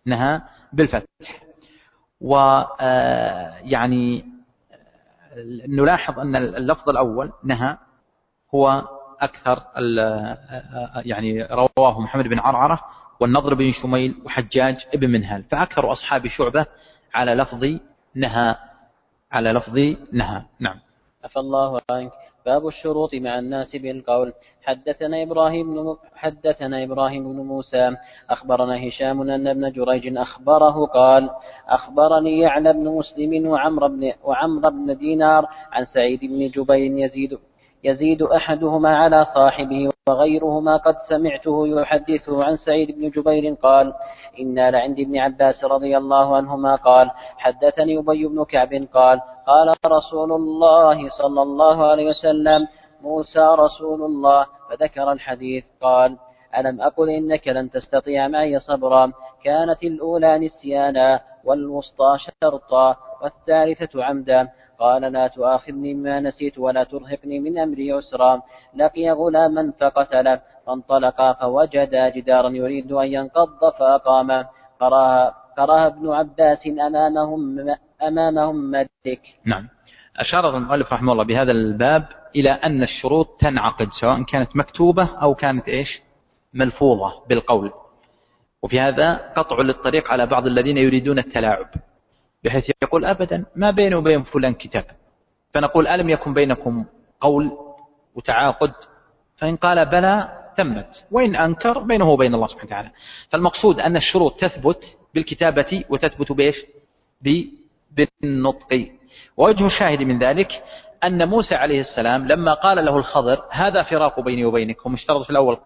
ويعني نلاحظ أن اللفظ الأول نهى هو أكثر، يعني رواه محمد بن عرعرة والنضر بن شميل وحجاج ابن منهال، فأكثر أصحاب شعبة على لفظ نهى. نعم. عفى الله عنك. باب الشروط مع الناس بالقول. حدثنا إبراهيم بن موسى أخبرنا هشام أن ابن جريج أخبره قال أخبرني يعلى بن مسلم وعمر بن دينار عن سعيد بن جبير يزيد أحدهما على صاحبه وغيرهما قد سمعته يحدثه عن سعيد بن جبير قال إنا لعند ابن عباس رضي الله عنهما قال حدثني أبي بن كعب قال رسول الله صلى الله عليه وسلم موسى رسول الله، فذكر الحديث قال ألم أقل إنك لن تستطيع معي صبرا، كانت الأولى نسيانا والوسطى شرطا والثالثة عمدا، قال لا تؤاخذني ما نسيت ولا ترهقني من أمري عسرا. لقي غلاما فقتله فانطلقا فوجدا جدارا يريد أن ينقض فأقام. قرأ ابن عباس أمامهم ملك. نعم. أشار المؤلف رحمه الله بهذا الباب إلى أن الشروط تنعقد سواء كانت مكتوبة أو كانت ملفوظة بالقول، وفي هذا قطع للطريق على بعض الذين يريدون التلاعب، بحيث يقول أبدا ما بيني وبين فلان كتاب، فنقول ألم يكن بينكم قول وتعاقد؟ فإن قال بلى تمت، وإن أنكر بينه وبين الله سبحانه وتعالى. فالمقصود أن الشروط تثبت بالكتابة وتثبت بالنطق. ووجه الشاهد من ذلك أن موسى عليه السلام لما قال له الخضر هذا فراق بيني وبينك، هم اشترط في الأول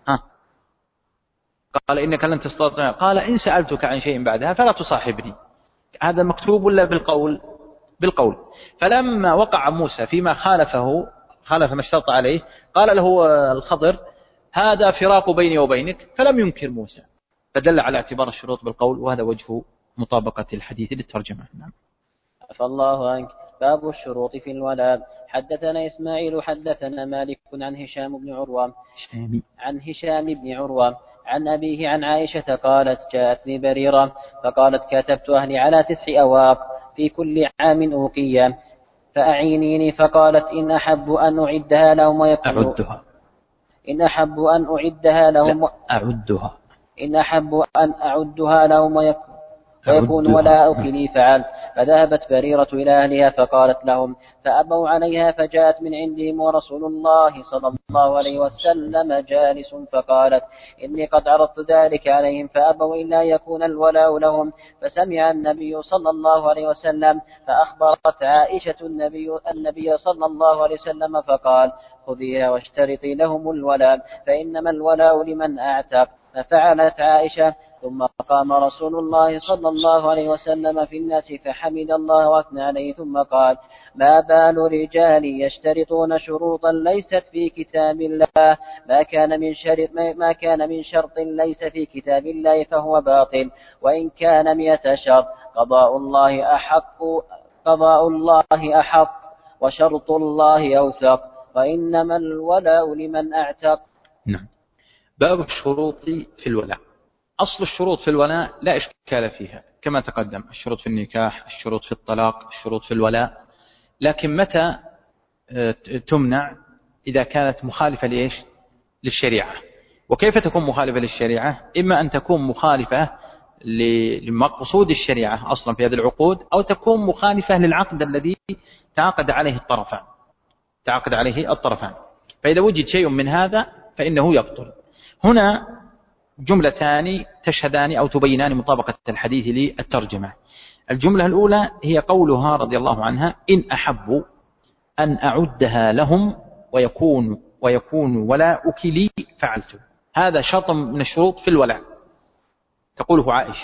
قال إنك لن تستطيع، قال إن سألتك عن شيء بعدها فلا تصاحبني. هذا مكتوب ولا بالقول؟ فلما وقع موسى فيما خالف ما اشترط عليه قال له الخضر هذا فراق بيني وبينك، فلم ينكر موسى، فدل على اعتبار الشروط بالقول، وهذا وجه مطابقة الحديث للترجمة. نعم. عفى الله عنك. باب الشروط في الولاء. حدثنا إسماعيل حدثنا مالك عن هشام بن عروة عن أبيه عن عائشة قالت جاءتني بريرة فقالت كتبت أهلي على 9 أواق في كل عام أوقية فأعينيني، فقالت إن أحب أن أعدها لهم ويكون ولاؤك لي فعلت. فذهبت بريرة إلى أهلها فقالت لهم فأبوا عليها، فجاءت من عندهم ورسول الله صلى الله عليه وسلم جالس، فقالت إني قد عرضت ذلك عليهم فأبوا إلا يكون الولاء لهم. فسمع النبي صلى الله عليه وسلم فأخبرت عائشة النبي صلى الله عليه وسلم فقال خذيها واشترطي لهم الولاء، فإنما الولاء لمن أعتق. ففعلت عائشة ثم قام رسول الله صلى الله عليه وسلم في الناس فحمد الله وأثنى عليه ثم قال: ما بال رجال يشترطون شروطا ليست في كتاب الله، ما كان من شرط ليس في كتاب الله فهو باطل، وإن كان 100 شرط. قضاء الله أحق وشرط الله أوثق، وإنما الولاء لمن أعتق. نعم. باب الشروط في الولاء. أصل الشروط في الولاء لا إشكال فيها كما تقدم، الشروط في النكاح، الشروط في الطلاق، الشروط في الولاء، لكن متى تمنع؟ إذا كانت مخالفة للشريعة. وكيف تكون مخالفة للشريعة؟ إما أن تكون مخالفة لمقصود الشريعة أصلا في هذه العقود، أو تكون مخالفة للعقد الذي تعاقد عليه الطرفان. فإذا وجد شيء من هذا فإنه يبطل. هنا جملتان تشهدان أو تبينان مطابقة الحديث للترجمة. الجملة الأولى هي قولها رضي الله عنها: إن أحبوا أن أعدها لهم ويكون ولاؤك لي فعلت. هذا شرط من الشروط في الولاء تقوله عائشة.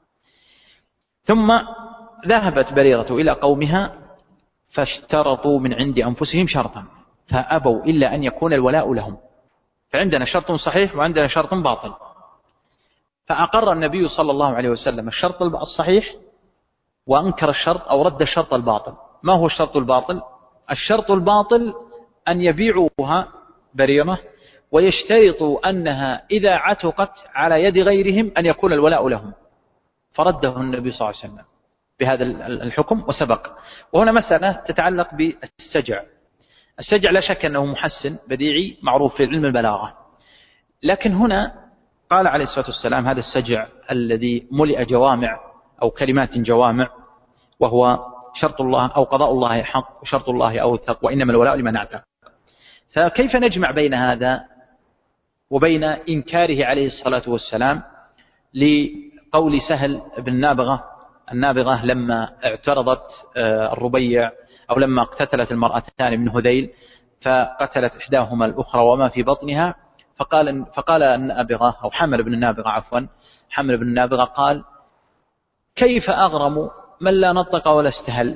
ثم ذهبت بريرة إلى قومها فاشترطوا من عند أنفسهم شرطا فأبوا إلا أن يكون الولاء لهم. فعندنا شرط صحيح وعندنا شرط باطل. فأقر النبي صلى الله عليه وسلم الشرط الصحيح وأنكر الشرط أو رد الشرط الباطل. ما هو الشرط الباطل؟ الشرط الباطل أن يبيعوها بريرة ويشترطوا أنها إذا عتقت على يد غيرهم أن يكون الولاء لهم، فرده النبي صلى الله عليه وسلم بهذا الحكم وسبق. وهنا مسألة تتعلق بالسجع. السجع لا شك أنه محسن بديعي معروف في علم البلاغة، لكن هنا قال عليه الصلاة والسلام هذا السجع الذي ملئ جوامع أو كلمات جوامع، وهو شرط الله أو قضاء الله حق وشرط الله أوثق وإنما الولاء لمن أعتق. فكيف نجمع بين هذا وبين إنكاره عليه الصلاة والسلام لقول سهل بن النابغة لما اعترضت الربيع أو لما اقتتلت المرأتان من هذيل فقتلت إحداهما الأخرى وما في بطنها، فقال النابغة أو حمل بن النابغة قال: كيف أغرم من لا نطق ولا استهل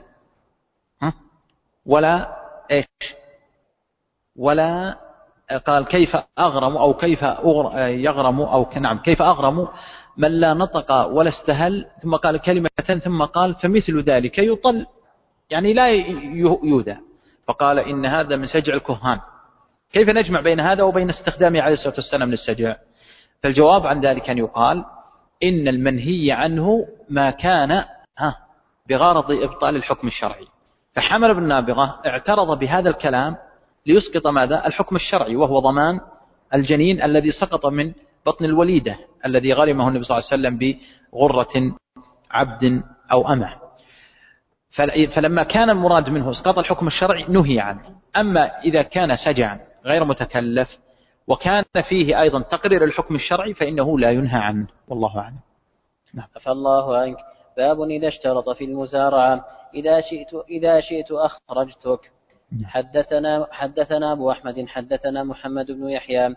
ولا قال كيف أغرم أو كيف يغرم أو نعم كيف أغرم من لا نطق ولا استهل، ثم قال كلمة ثم قال فمثل ذلك يطل، يعني لا يودى. فقال إن هذا من سجع الكهان. كيف نجمع بين هذا وبين استخدامه عليه الصلاة والسلام للسجع؟ فالجواب عن ذلك أن يقال إن المنهي عنه ما كان بغرض إبطال الحكم الشرعي. فحمل بن النابغة اعترض بهذا الكلام ليسقط ماذا؟ الحكم الشرعي، وهو ضمان الجنين الذي سقط من بطن الوليدة الذي غرمه النبي صلى الله عليه وسلم بغرة عبد أو أمة. فلما كان المراد منه اسقاط الحكم الشرعي نهي عنه. أما إذا كان سجعا غير متكلف وكان فيه أيضا تقرير الحكم الشرعي فإنه لا ينهى عنه، والله أعلم. نعم. عفى الله عنك. باب إذا اشترط في المزارعة: إذا شئت أخرجتك. حدثنا أبو أحمد حدثنا محمد بن يحيى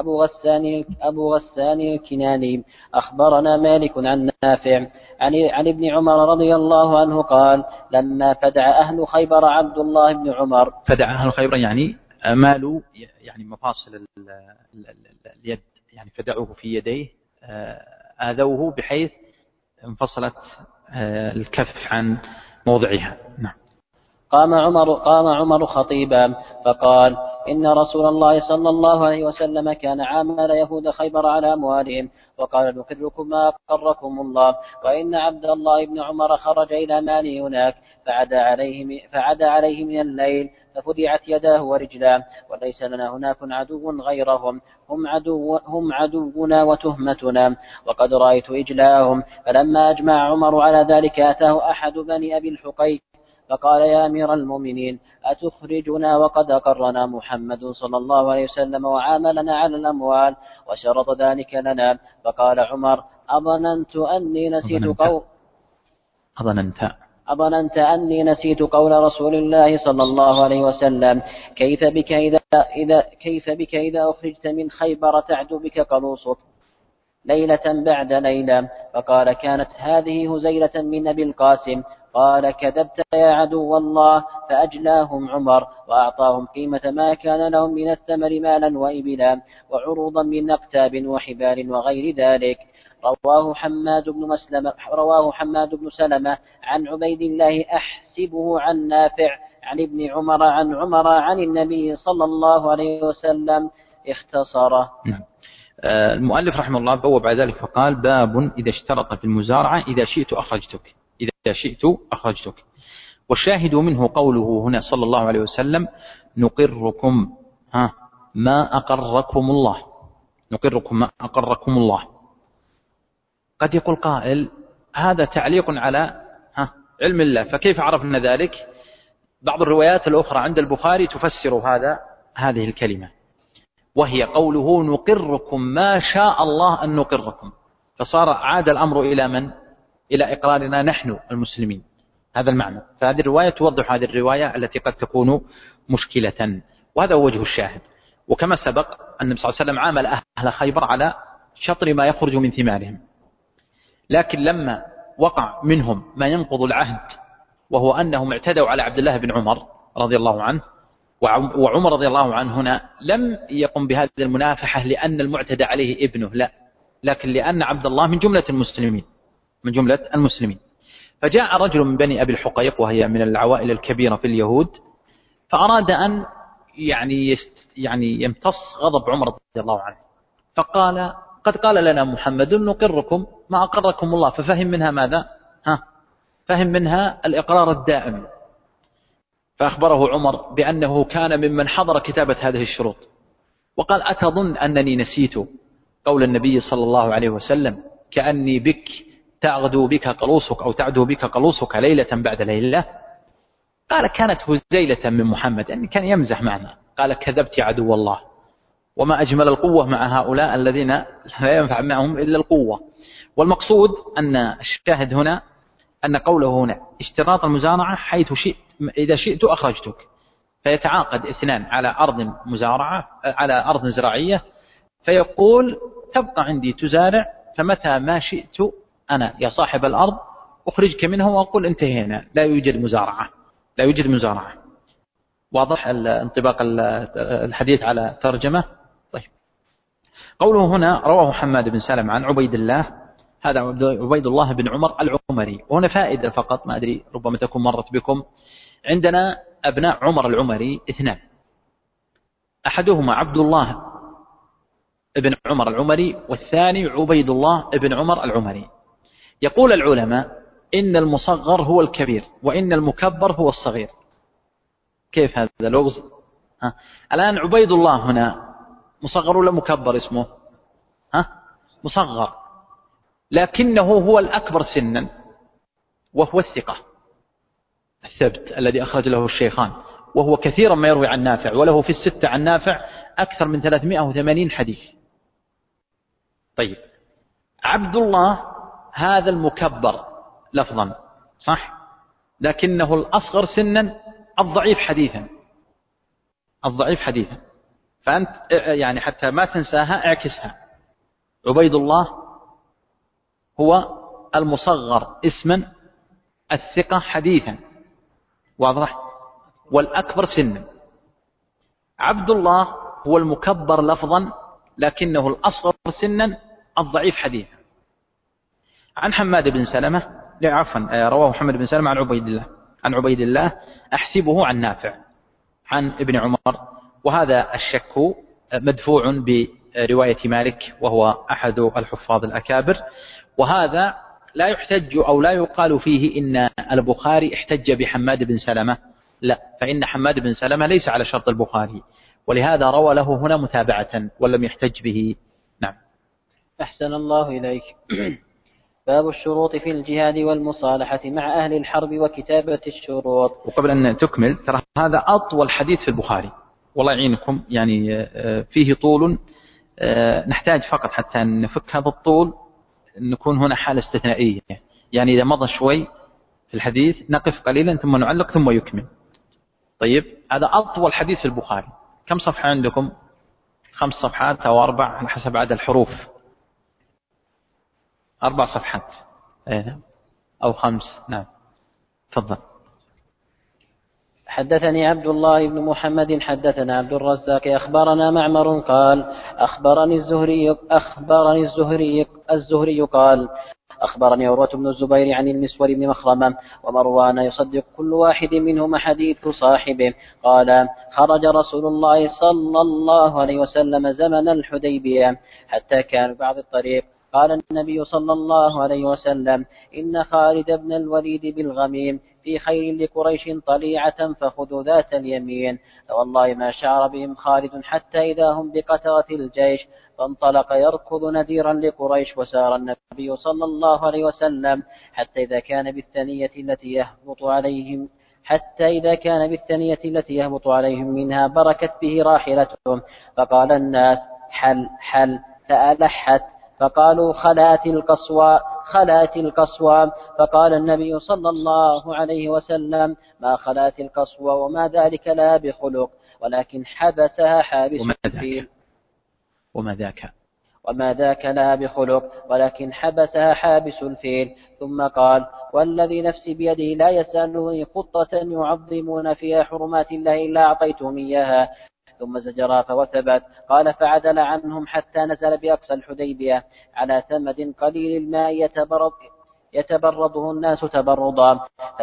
أبو غسان الكناني أخبرنا مالك عن نافع عن ابن عمر رضي الله عنه قال: لما فدع أهل خيبر عبد الله بن عمر. فدع أهل خيبر يعني مالوا يعني مفاصل اليد، يعني فدعوه في يديه آذوه بحيث انفصلت الكف عن موضعها. نعم. قام عمر خطيبا فقال: إن رسول الله صلى الله عليه وسلم كان عامل يهود خيبر على أموالهم، وقال: نقركم ما أقركم الله، وإن عبد الله بن عمر خرج إلى مالي هناك فعدا عليه من الليل ففدعت يداه ورجلاه، وليس لنا هناك عدو غيرهم، هم عدونا وتهمتنا، وقد رأيت إجلاهم. فلما أجمع عمر على ذلك أتاه أحد بني أبي الحقيق فقال: يا أمير المؤمنين، أتخرجنا وقد أقرنا محمد صلى الله عليه وسلم وعاملنا على الأموال وشرط ذلك لنا؟ فقال عمر: أظننت أني نسيت قول رسول الله صلى الله عليه وسلم: كيف بك إذا أخرجت من خيبر تعد بك قلوصك. ليلة بعد ليلة. فقال: كانت هذه هزيلة من أبي القاسم. قال: كذبت يا عدو الله. فأجلاهم عمر وأعطاهم قيمة ما كان لهم من الثمر مالا وإبلا وعروضا من أقتاب وحبال وغير ذلك. رواه حماد بن سلمة عن عبيد الله أحسبه عن نافع عن ابن عمر عن النبي صلى الله عليه وسلم اختصره. المؤلف رحمه الله بوب على ذلك فقال: باب إذا اشترط في المزارعة إذا شئت أخرجتك. والشاهد منه قوله هنا صلى الله عليه وسلم: نقركم ما أقركم الله. قد يقول قائل: هذا تعليق على علم الله، فكيف عرفنا ذلك؟ بعض الروايات الأخرى عند البخاري تفسر هذه الكلمة، وهي قوله: نقركم ما شاء الله أن نقركم. فصار عاد الأمر إلى من؟ إلى إقرارنا نحن المسلمين، هذا المعنى. فهذه الرواية توضح هذه الرواية التي قد تكون مشكلة، وهذا هو وجه الشاهد. وكما سبق أن النبي صلى الله عليه وسلم عامل أهل خيبر على شطر ما يخرج من ثمارهم، لكن لما وقع منهم ما ينقض العهد، وهو أنهم اعتدوا على عبد الله بن عمر رضي الله عنه، وعمر رضي الله عنه هنا لم يقم بهذه المنافحة لأن المعتدى عليه ابنه، لا، لكن لأن عبد الله من جملة المسلمين. فجاء رجل من بني أبي الحقيق، وهي من العوائل الكبيرة في اليهود، فأراد أن يعني يمتص غضب عمر رضي الله عنه، فقال: قد قال لنا محمد نقركم ما أقركم الله. ففهم منها ماذا؟ فهم منها الإقرار الدائم. فأخبره عمر بأنه كان ممن حضر كتابة هذه الشروط، وقال: أتظن أنني نسيت قول النبي صلى الله عليه وسلم: كأني بك تعدو بك قلوسك ليلة بعد ليلة؟ قال: كانت هزيلة من محمد، أن كان يمزح معنا. قال: كذبت يا عدو الله، وما أجمل القوة مع هؤلاء الذين لا ينفع معهم إلا القوة. والمقصود أن الشاهد هنا أن قوله هنا اشتراط المزارعة حيث إذا شئت أخرجتك، فيتعاقد اثنان على أرض مزارعة، على أرض زراعية، فيقول: تبقى عندي تزارع، فمتى ما شئت أنا يا صاحب الأرض أخرجك منه وأقول انتهينا، لا يوجد مزارعة. واضح انطباق الحديث على ترجمة؟ طيب. قوله هنا: رواه حماد بن سلمة عن عبيد الله، هذا عبيد الله بن عمر العمري. وهنا فائدة فقط، ما أدري ربما تكون مرت بكم، عندنا أبناء عمر العمري اثنان، أحدهما عبد الله بن عمر العمري، والثاني عبيد الله بن عمر العمري. يقول العلماء: إن المصغر هو الكبير، وإن المكبر هو الصغير. كيف هذا اللغز؟ الآن عبيد الله هنا مصغر ولا مكبر اسمه؟ مصغر، لكنه هو الأكبر سنا، وهو الثقة الثبت الذي أخرج له الشيخان، وهو كثيرا ما يروي عن نافع، وله في الستة عن نافع أكثر من 380 حديث. طيب، عبد الله هذا المكبر لفظا صح، لكنه الأصغر سنا الضعيف حديثا. فأنت يعني حتى ما تنساها اعكسها: عبيد الله هو المصغر اسما، الثقة حديثا، واضح، والأكبر سنا. عبد الله هو المكبر لفظا، لكنه الأصغر سنا الضعيف حديثا. عن حماد بن سلمة، رواه محمد بن سلمة عن عبيد الله أحسبه عن نافع عن ابن عمر. وهذا الشك مدفوع برواية مالك، وهو أحد الحفاظ الأكابر. وهذا لا يحتج أو لا يقال فيه إن البخاري احتج بحماد بن سلمة، لا، فإن حماد بن سلمة ليس على شرط البخاري، ولهذا روى له هنا متابعة ولم يحتج به. نعم. أحسن الله إليك. باب الشروط في الجهاد والمصالحة مع أهل الحرب وكتابة الشروط. وقبل أن تكمل، ترى هذا أطول حديث في البخاري، والله يعينكم، يعني فيه طول، نحتاج فقط حتى نفك هذا الطول نكون هنا حالة استثنائية، يعني إذا مضى شوي في الحديث نقف قليلا ثم نعلق ثم يكمل. طيب، هذا أطول حديث في البخاري. كم صفحة عندكم؟ 5 صفحات أو 4 على حسب عدد الحروف. 4 صفحات أو 5. نعم تفضل. حدثني عبد الله بن محمد حدثنا عبد الرزاق أخبرنا معمر قال أخبرني الزهري قال أخبرني عروة بن الزبير عن المسور بن مخرمة ومروان يصدق كل واحد منهما حديث صاحبه قال خرج رسول الله صلى الله عليه وسلم زمن الحديبية حتى كان بعض الطريق قال النبي صلى الله عليه وسلم إن خالد بن الوليد بالغميم في خير لقريش طليعة فخذوا ذات اليمين فوالله ما شعر بهم خالد حتى إذا هم بقترة الجيش فانطلق يركض نذيرا لقريش وسار النبي صلى الله عليه وسلم حتى إذا كان بالثنية التي يهبط عليهم منها بركت به راحلتهم فقال الناس حل فألحت فقالوا خلات القصوى فقال النبي صلى الله عليه وسلم ما خلات القصوى وما ذلك لا بخلق ولكن حبسها حابس الفيل وما ذاك لا بخلق ولكن حبسها حابس الفيل ثم قال والذي نفسي بيده لا يسألوني خطة يعظمون فيها حرمات الله إلا أعطيتهم إياها ثم زجر فوثبت قال فعدل عنهم حتى نزل بأقصى الحديبية على ثمد قليل الماء يتبرده الناس تبرضا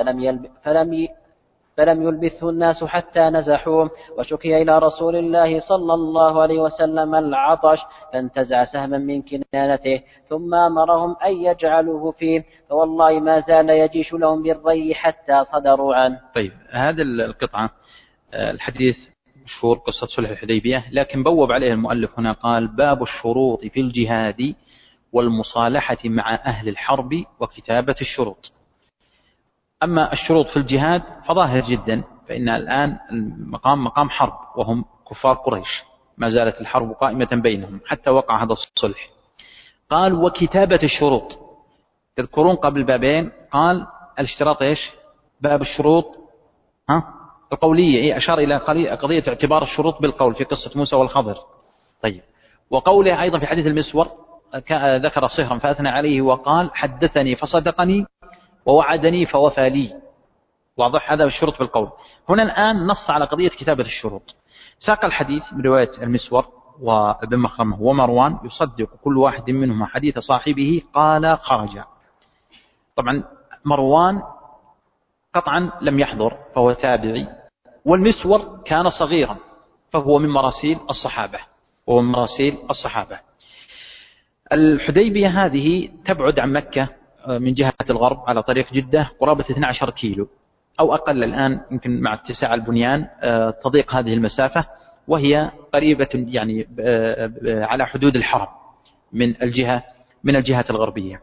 فلم يلبثه الناس حتى نزحوه وشكي إلى رسول الله صلى الله عليه وسلم العطش فانتزع سهما من كنانته ثم أمرهم أن يجعلوه فيه فوالله ما زال يجيش لهم بالري حتى صدروا عنه. طيب هذا القطعة الحديث مشهور قصة صلح الحديبية لكن بوب عليه المؤلف هنا قال باب الشروط في الجهاد والمصالحة مع أهل الحرب وكتابة الشروط. أما الشروط في الجهاد فظاهر جدا فإن الآن المقام مقام حرب وهم كفار قريش ما زالت الحرب قائمة بينهم حتى وقع هذا الصلح. قال وكتابة الشروط تذكرون قبل بابين قال الاشتراط إيش باب الشروط القولية أشار إلى قضية اعتبار الشروط بالقول في قصة موسى والخضر. طيب وقوله أيضا في حديث المسور ذكر صهرا فأثنى عليه وقال حدثني فصدقني ووعدني فوفى لي. واضح هذا الشروط بالقول. هنا الآن نص على قضية كتابة الشروط. ساق الحديث من رواية المسور وابن مخرمة ومروان يصدق كل واحد منهما حديث صاحبه قال خرج. طبعا مروان قطعا لم يحضر فهو تابعي والمسور كان صغيرا فهو من مراسيل الصحابة. الحديبية هذه تبعد عن مكة من جهة الغرب على طريق جدة قرابة 12 كيلو أو أقل الآن يمكن مع اتساع البنيان تضيق هذه المسافة وهي قريبة يعني على حدود الحرم من الجهة الغربية.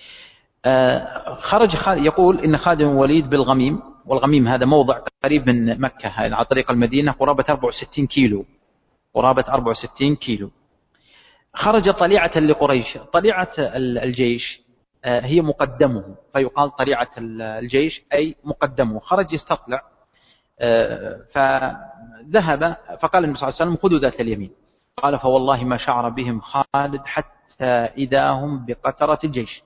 خرج يقول إن خالد بن الوليد بالغميم والغميم هذا موضع قريب من مكة على طريق المدينة قرابة 64 كيلو. خرج طليعة لقريش. طليعة الجيش هي مقدمه فيقال طليعة الجيش أي مقدمه. خرج يستطلع فذهب فقال النبي صلى الله عليه وسلم خذوا ذات اليمين. قال فوالله ما شعر بهم خالد حتى إذا هم بقترة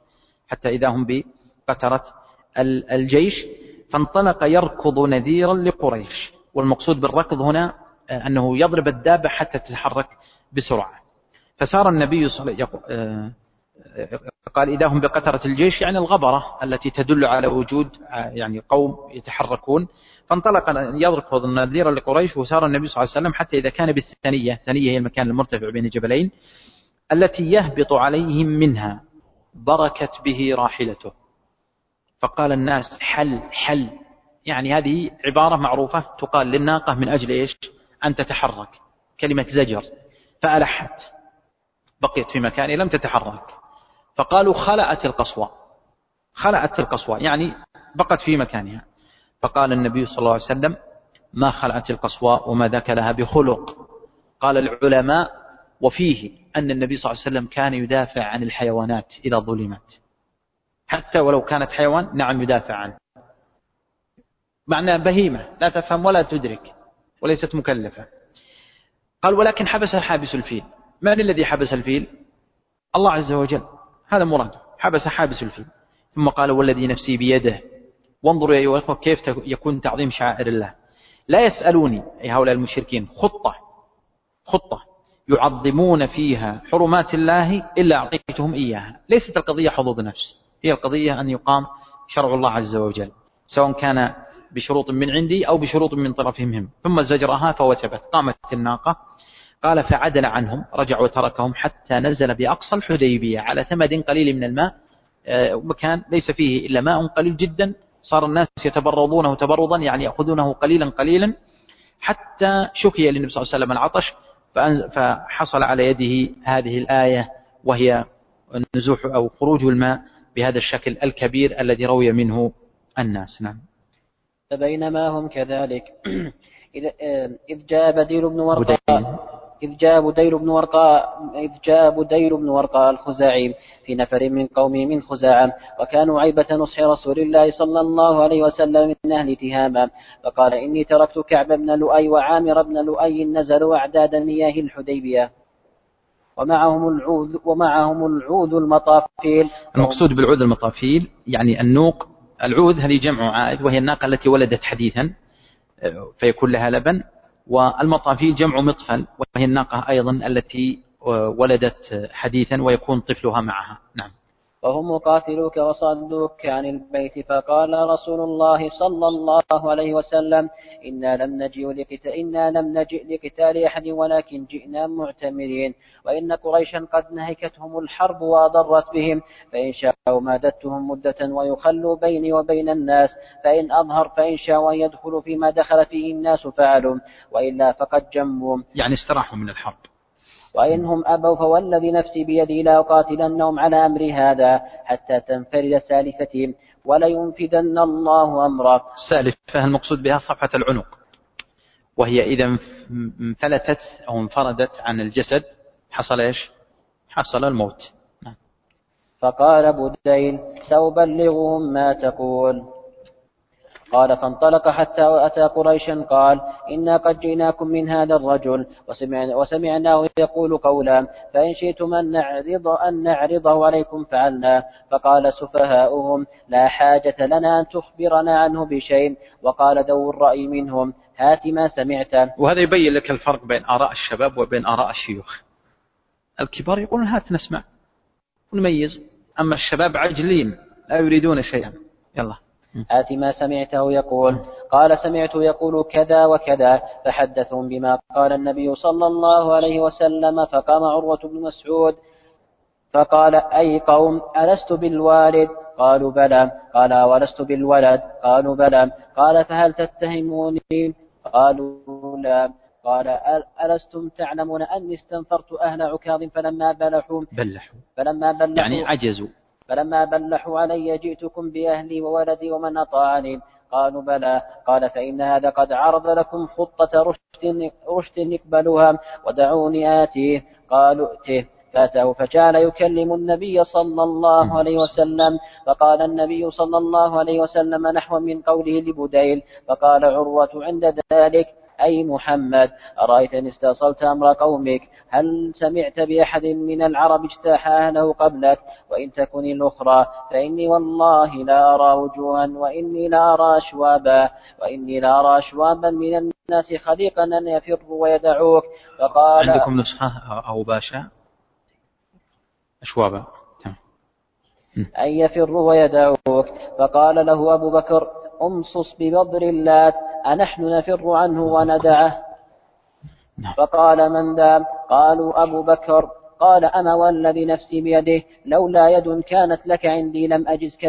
الجيش فانطلق يركض نذيرا لقريش. والمقصود بالركض هنا أنه يضرب الدابة حتى تتحرك بسرعة. فسار النبي صلى الله عليه وسلم قال إذا هم بقترة الجيش يعني الغبرة التي تدل على وجود يعني قوم يتحركون. فانطلق يركض نذيرا لقريش وسار النبي صلى الله عليه وسلم حتى إذا كان بالثنية. ثنية هي المكان المرتفع بين الجبلين التي يهبط عليهم منها بركت به راحلته. فقال الناس حل يعني هذه عبارة معروفة تقال للناقة من أجل إيش أن تتحرك كلمة زجر. فألحت بقيت في مكانها لم تتحرك. فقالوا خلأت القصوى يعني بقت في مكانها. فقال النبي صلى الله عليه وسلم ما خلأت القصوى وما ذاك لها بخلق. قال العلماء وفيه أن النبي صلى الله عليه وسلم كان يدافع عن الحيوانات إذا ظلمت حتى ولو كانت حيوان نعم يدافع عنه. معنى بهيمة لا تفهم ولا تدرك وليست مكلفة. قال ولكن حبس حابس الفيل. من الذي حبس الفيل؟ الله عز وجل. هذا مراد حابس الفيل. ثم قال والذي نفسي بيده. وانظروا يا أيها الأخوة كيف يكون تعظيم شعائر الله. لا يسألوني أي هؤلاء المشركين خطة يعظمون فيها حرمات الله إلا أعطيتهم إياها. ليست القضية حظوظ نفس، هي القضية أن يقام شرع الله عز وجل، سواء كان بشروط من عندي أو بشروط من طرفهم هم. ثم زجرها فوثبت. قامت الناقة، قال فعدل عنهم، رجع وتركهم حتى نزل بأقصى الحديبية على ثمد قليل من الماء، مكان ليس فيه إلا ماء قليل جدا. صار الناس يتبرضونه تبرضا، يعني يأخذونه قليلا قليلا، حتى شكي للنبي صلى الله عليه وسلم العطش، فحصل على يده هذه الآية، وهي النزوح أو خروج الماء بهذا الشكل الكبير الذي روي منه الناس. نعم. فبينما هم كذلك إذ جاء بديل بن ورقاء الخزاعي في نفر من قومه من خزاعة، وكانوا عيبة نصح رسول الله صلى الله عليه وسلم من أهل تهامة، فقال إني تركت كعب بن لؤي وعامر بن لؤي نزلوا أعداد مياه الحديبية ومعهم العود المطافيل. المقصود بالعود المطافيل يعني النوق. العود هذه جمع عائد، وهي الناقة التي ولدت حديثا فيكون لها لبن، والمطافيل جمع مطفل، وهي الناقة أيضا التي ولدت حديثا ويكون طفلها معها. نعم. وهم قاتلوك وصدوك عن البيت، فقال رسول الله صلى الله عليه وسلم إنا لم نجئ لقتال أحد ولكن جئنا معتمرين، وإن قريشا قد نهكتهم الحرب وأضرت بهم، فإن شاءوا مادتهم مدة ويخلوا بيني وبين الناس، فإن أظهر فإن شاءوا يدخلوا فيما دخل فيه الناس فعلوا، وإلا فقد جموا، يعني استراحوا من الحرب. وإنهم أبوا فوالذي نفسي بيدي لا أقاتلنهم على أمر هذا حتى تنفرد سالفتهم ولينفذن الله أمره. السالفة المقصود بها صفحة العنق، وهي إذا انفلتت أو انفردت عن الجسد حصل إيش؟ حصل الموت. فقال بديل سأبلغهم ما تقول. قال فانطلق حتى أتى قريشا قال إنا قد جئناكم من هذا الرجل وسمعناه يقول قولا، فإن شئتم أن نعرضه عليكم فعلنا. فقال سفهاؤهم لا حاجة لنا أن تخبرنا عنه بشيء. وقال ذو الرأي منهم هات ما سمعت. وهذا يبين لك الفرق بين آراء الشباب وبين آراء الشيوخ. الكبار يقولون هات نسمع ونميز، أما الشباب عجلين لا يريدون شيئا. يلا آت ما سمعته يقول. قال سمعت يقول كذا وكذا، فحدثهم بما قال النبي صلى الله عليه وسلم. فقام عروة بن مسعود فقال أي قوم ألست بالوالد؟ قالوا بلى. قال ولست بالولد؟ قالوا بلى. قال فهل تتهموني؟ قالوا لا. قال ألستم تعلمون أني استنفرت أهل عكاظ فلما بلحوا يعني عجزوا، فلما بلحوا علي جئتكم بأهلي وولدي ومن أطاعني؟ قالوا بلى. قال فإن هذا قد عرض لكم خطة رشد اقبلوها ودعوني آتيه. قالوا ائته. فأتاه فجعل يكلم النبي صلى الله عليه وسلم، فقال النبي صلى الله عليه وسلم نحو من قوله لبديل. فقال عروة عند ذلك أي محمد أرأيت إن استأصلت أمر قومك هل سمعت بأحد من العرب اجتاح أهله قبلك؟ وإن تكن الأخرى فإني والله لا أرى وجوها وإني لا أرى أشوابا من الناس خليقا أن يفروا ويدعوك. فقال عندكم نسخة أو باشا أشوابا أن يفروا ويدعوك. فقال له أبو بكر أمصص ببضر اللات أنحن نفر عنه وندعه؟ فقال من ذا؟ قالوا أبو بكر. قال أما والذي نفسي بيده لولا يد كانت لك عندي لم أجزك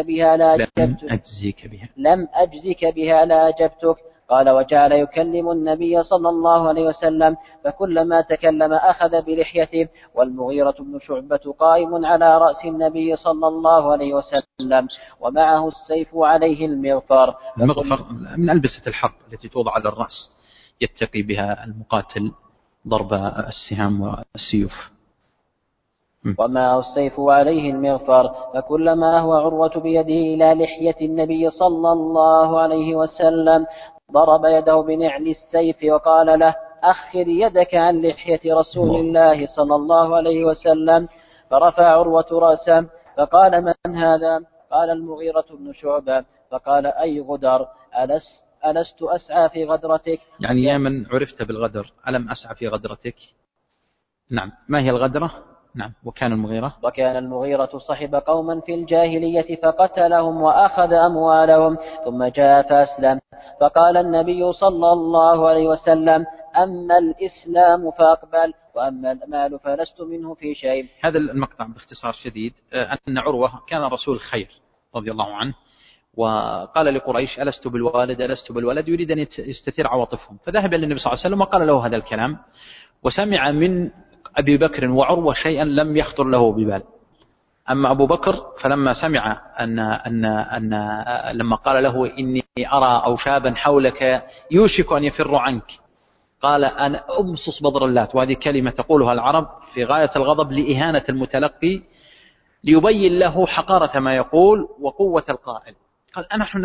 بها لا أجبتك. قال وجعل يكلم النبي صلى الله عليه وسلم، فكلما تكلم أخذ بلحيته، والمغيرة بن شعبة قائم على رأس النبي صلى الله عليه وسلم ومعه السيف عليه المغفر من ألبسة الحرب التي توضع على الرأس يتقي بها المقاتل ضرب السهام والسيوف. ومعه السيف عليه المغفر، فكلما أهوى عروة بيده إلى لحية النبي صلى الله عليه وسلم ضرب يده بنعل السيف وقال له أخر يدك عن لحية رسول الله صلى الله عليه وسلم. فرفع عروة رأسه فقال من هذا؟ قال المغيرة بن شعبة. فقال أي غدر؟ ألست أسعى في غدرتك؟ يعني يا من عرفت بالغدر ألم أسعى في غدرتك؟ نعم. ما هي الغدرة؟ نعم. وكان المغيرة صحب قوما في الجاهلية فقتلهم وأخذ أموالهم ثم جاء فأسلم. فقال النبي صلى الله عليه وسلم أما الإسلام فأقبل وأما المال فلست منه في شيء. هذا المقطع باختصار شديد أن عروة كان رسول خير رضي الله عنه، وقال لقريش ألست بالولد يريد أن يستثير عواطفهم، فذهب إلى النبي صلى الله عليه وسلم وقال له هذا الكلام، وسمع من أبي بكر وعروة شيئا لم يخطر له ببال. أما أبو بكر فلما سمع لما قال له إني أرى أوشابا حولك يوشك أن يفر عنك، قال أنا أمصص بضر اللات، وهذه كلمة تقولها العرب في غاية الغضب لإهانة المتلقي، ليبين له حقارة ما يقول وقوة القائل. قال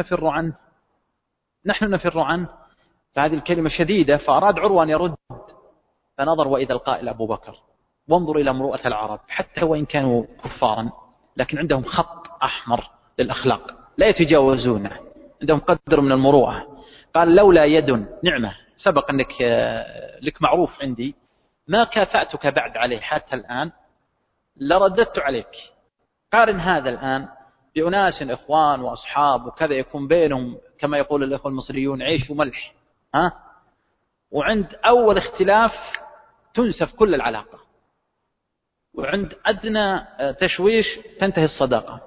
نحن نفر عنه. فهذه الكلمة شديدة، فأراد عروة أن يرد، فنظر وإذا القائل أبو بكر. وانظر إلى مروءة العرب حتى وإن كانوا كفارا، لكن عندهم خط أحمر للأخلاق لا يتجاوزونه، عندهم قدر من المروءة. قال لولا يد نعمة سبق أنك لك معروف عندي ما كافأتك بعد عليه حتى الآن لرددت عليك. قارن هذا الآن بأناس إخوان وأصحاب وكذا يكون بينهم كما يقول الإخوة المصريون عيش وملح، وعند أول اختلاف تنسف كل العلاقة، وعند أدنى تشويش تنتهي الصداقة.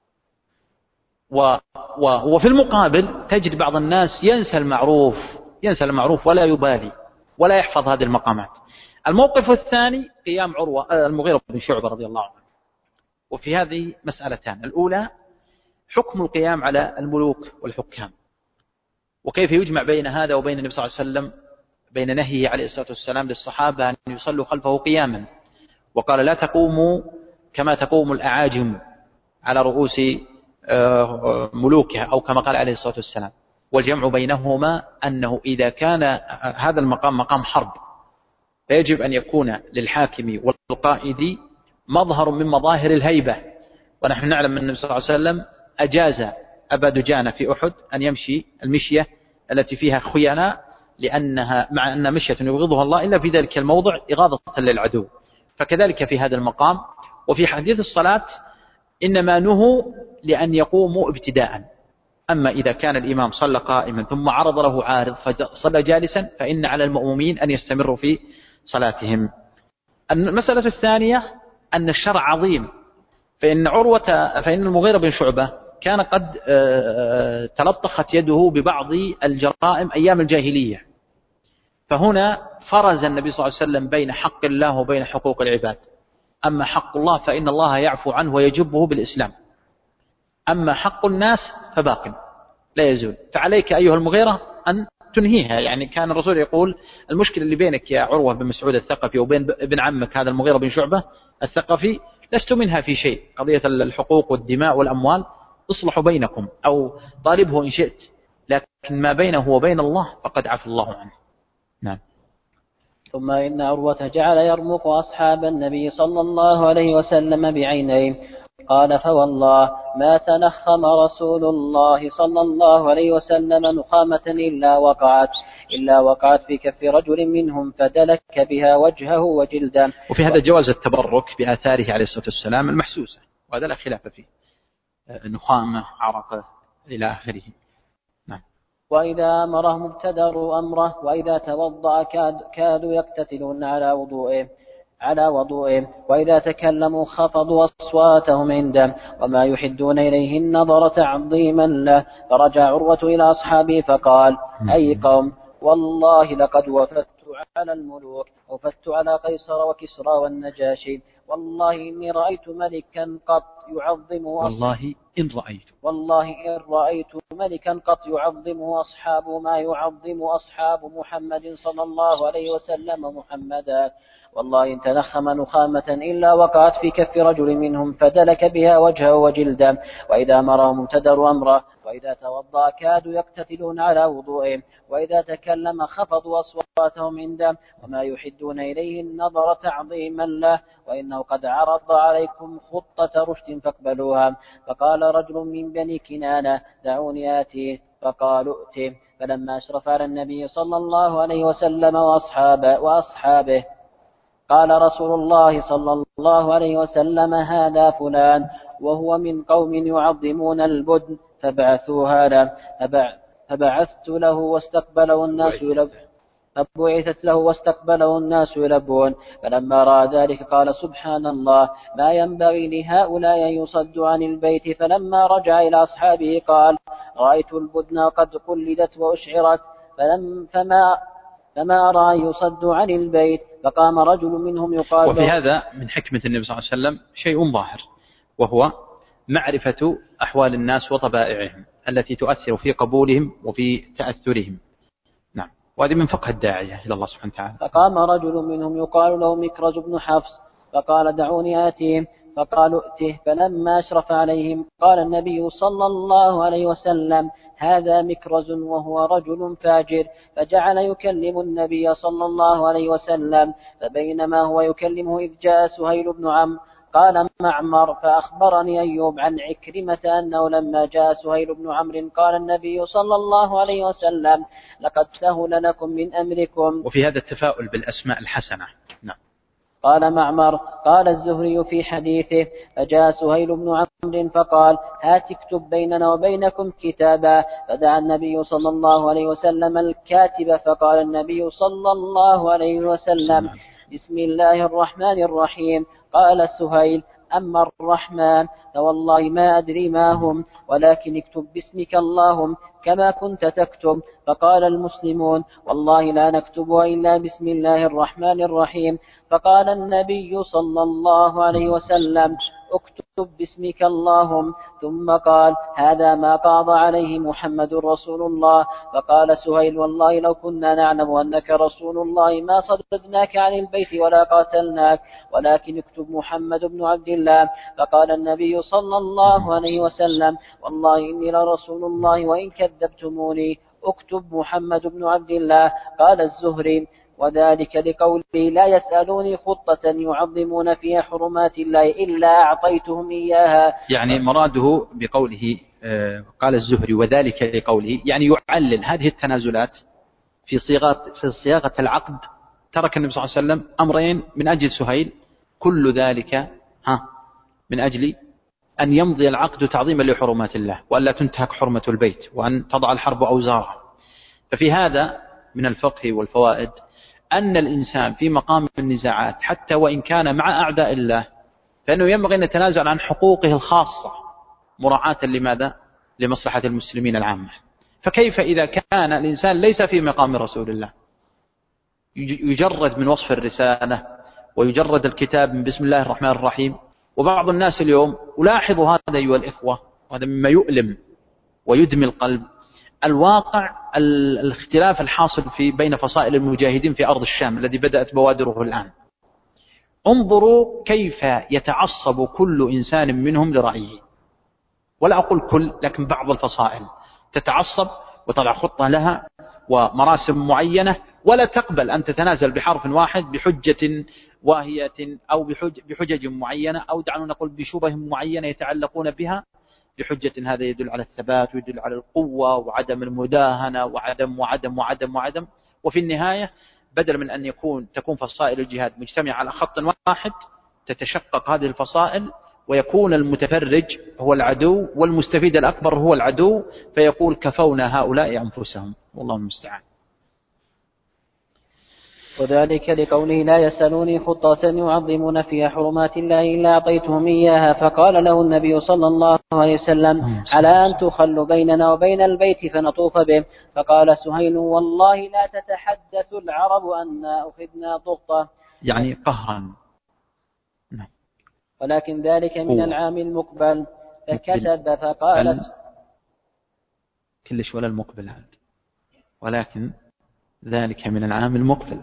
وفي المقابل تجد بعض الناس ينسى المعروف ولا يبالي ولا يحفظ هذه المقامات. الموقف الثاني قيام المغيرة بن شعبة رضي الله عنه. وفي هذه مسألتان: الأولى حكم القيام على الملوك والحكام، وكيف يجمع بين هذا وبين النبي صلى الله عليه وسلم بين نهيه عليه الصلاة والسلام للصحابة أن يصلوا خلفه قياما، وقال لا تقوموا كما تقوم الأعاجم على رؤوس ملوكها، أو كما قال عليه الصلاة والسلام. والجمع بينهما أنه إذا كان هذا المقام مقام حرب فيجب أن يكون للحاكم والقائد مظهر من مظاهر الهيبة، ونحن نعلم أن النبي صلى الله عليه وسلم أجاز أبا دجانة في أحد أن يمشي المشية التي فيها خيانة، لأنها مع أن مشية يبغضها الله إلا في ذلك الموضع إغاظة للعدو. فكذلك في هذا المقام. وفي حديث الصلاة إنما نهوا لأن يقوموا ابتداء، أما إذا كان الإمام صلى قائما ثم عرض له عارض فصلى جالسا فإن على المؤمنين أن يستمروا في صلاتهم. المسألة الثانية أن الشرع عظيم، فإن المغيرة بن شعبة كان قد تلطخت يده ببعض الجرائم أيام الجاهلية، فهنا فرز النبي صلى الله عليه وسلم بين حق الله وبين حقوق العباد. أما حق الله فإن الله يعفو عنه ويجبه بالإسلام، أما حق الناس فباق لا يزول. فعليك أيها المغيرة أن تنهيها. يعني كان الرسول يقول المشكلة اللي بينك يا عروة بن مسعود الثقفي وبين ابن عمك هذا المغيرة بن شعبة الثقفي لست منها في شيء، قضية الحقوق والدماء والأموال اصلحوا بينكم أو طالبه إن شئت، لكن ما بينه وبين الله فقد عفى الله عنه. نعم. ثم إن عروة جعل يرمق أصحاب النبي صلى الله عليه وسلم بعينيه. قال فوالله ما تنخم رسول الله صلى الله عليه وسلم نخامة إلا وقعت في كف رجل منهم فدلك بها وجهه وجلده. وفي هذا جواز التبرك بآثاره عليه الصلاة والسلام المحسوسة، وهذا لا خلاف فيه، نخامة عرقه إلى آخره. نعم. وإذا أمرهم ابتدروا أمره، وإذا توضأ كادوا يقتتلون على وضوئه، وإذا تكلموا خفضوا أصواتهم عنده، وما يحدون إليه النظر تعظيما له. فرجع عروة إلى أصحابه فقال أي قوم، والله لقد وفدت على الملوك، وفدت على قيصر وكسرى والنجاشي، والله إن رأيت ملكا قط يعظمه أصحابه ما يعظم أصحاب محمد صلى الله عليه وسلم محمدا. والله إن تنخم نخامة إلا وقعت في كف رجل منهم فدلك بها وجهه وجلده. وإذا أمرهم ابتدروا أمره، وإذا توضأ كادوا يقتتلون على وضوئه، وإذا تكلم خفضوا أصواتهم عنده، وما يحدون إليه النظر تعظيما له. وإنه قد عرض عليكم خطة رشد فاقبلوها. فقال رجل من بني كنانة: دعوني آتيه. فقالوا: ائته. فلما أشرف على النبي صلى الله عليه وسلم وأصحابه قال رسول الله صلى الله عليه وسلم: هذا فلان، وهو من قوم يعظمون البدن، فبعثوها له. فبعثت له واستقبله الناس فبعثت له واستقبله الناس يلبون. فلما رأى ذلك قال: سبحان الله، ما ينبغي لهؤلاء أن يصدوا عن البيت. فلما رجع إلى أصحابه قال: رأيت البدن قد قلدت وأشعرت، فما أرى أن يصدوا عن البيت. فقام رجل منهم يقال وفي هذا من حكمة النبي صلى الله عليه وسلم شيء ظاهر، وهو معرفة أحوال الناس وطبائعهم التي تؤثر في قبولهم وفي تأثرهم. نعم، وهذه من فقه الداعية إلى الله سبحانه وتعالى. فقام رجل منهم يقال له مكرز بن حفص فقال: دعوني آتيهم. فقالوا: ائته. فلما أشرف عليهم قال النبي صلى الله عليه وسلم: هذا مكرز وهو رجل فاجر. فجعل يكلم النبي صلى الله عليه وسلم. فبينما هو يكلمه إذ جاء سهيل بن عمرو. قال معمر: فأخبرني أيوب عن عكرمة أنه لما جاء سهيل بن عمرو قال النبي صلى الله عليه وسلم: لقد سهل لكم من أمركم. وفي هذا التفاؤل بالأسماء الحسنة. نعم. قال معمر: قال الزهري في حديثه: فجاء سهيل بن عمرو فقال: هات اكتب بيننا وبينكم كتابا. فدعا النبي صلى الله عليه وسلم الكاتب. فقال النبي صلى الله عليه وسلم: بسم الله الرحمن الرحيم. قال سهيل: أما الرحمن فوالله ما أدري ما هم، ولكن اكتب باسمك اللهم كما كنت تكتب. فقال المسلمون: والله لا نكتبها إلا بسم الله الرحمن الرحيم. فقال النبي صلى الله عليه وسلم: اكتب باسمك اللهم. ثم قال: هذا ما قاض عليه محمد رسول الله. فقال سهيل: والله لو كنا نعلم أنك رسول الله ما صددناك عن البيت ولا قاتلناك، ولكن اكتب محمد بن عبد الله. فقال النبي صلى الله عليه وسلم: والله إني لرسول الله وإن كذبتموني، اكتب محمد بن عبد الله. قال الزهري: وذلك لقوله: لا يسألوني خطة يعظمون فيها حرمات الله إلا أعطيتهم إياها. يعني مراده بقوله قال الزهري وذلك لقوله، يعني يعلل هذه التنازلات في صياغة العقد. ترك النبي صلى الله عليه وسلم أمرين من أجل سهيل، كل ذلك من أجل أن يمضي العقد تعظيما لحرمات الله، وأن لا تنتهك حرمة البيت، وأن تضع الحرب أوزارها. ففي هذا من الفقه والفوائد أن الإنسان في مقام النزاعات حتى وإن كان مع أعداء الله فإنه ينبغي أن يتنازل عن حقوقه الخاصة مراعاة لماذا؟ لمصلحة المسلمين العامة. فكيف إذا كان الإنسان ليس في مقام رسول الله، يجرد من وصف الرسالة ويجرد الكتاب من بسم الله الرحمن الرحيم. وبعض الناس اليوم ألاحظ هذا أيها الإخوة، وهذا مما يؤلم ويدمي القلب، الواقع الاختلاف الحاصل بين فصائل المجاهدين في أرض الشام الذي بدأت بوادره الآن. انظروا كيف يتعصب كل إنسان منهم لرأيه، ولا أقول كل، لكن بعض الفصائل تتعصب وتضع خطة لها ومراسم معينة، ولا تقبل أن تتنازل بحرف واحد بحجة واهية أو بحجج معينة، أو دعنا نقول بشبه معينة يتعلقون بها بحجة. هذا يدل على الثبات ويدل على القوة وعدم المداهنة وعدم وعدم وعدم وعدم. وفي النهاية بدل من أن تكون فصائل الجهاد مجتمعة على خط واحد، تتشقق هذه الفصائل ويكون المتفرج هو العدو والمستفيد الأكبر هو العدو، فيقول كفونا هؤلاء أنفسهم، والله المستعان. وذلك لقوله: لا يسألوني خطة يعظمون فيها حرمات الله إلا أعطيتهم إياها. فقال له النبي صلى الله عليه وسلم: على أن تخلوا بيننا وبين البيت فنطوف به. فقال سهيل: والله لا تتحدث العرب أن أخذنا ضغطة، يعني قهرا، ولكن ذلك من العام المقبل. فكتب فقال كلش ولا المقبل عاد، ولكن ذلك من العام المقبل،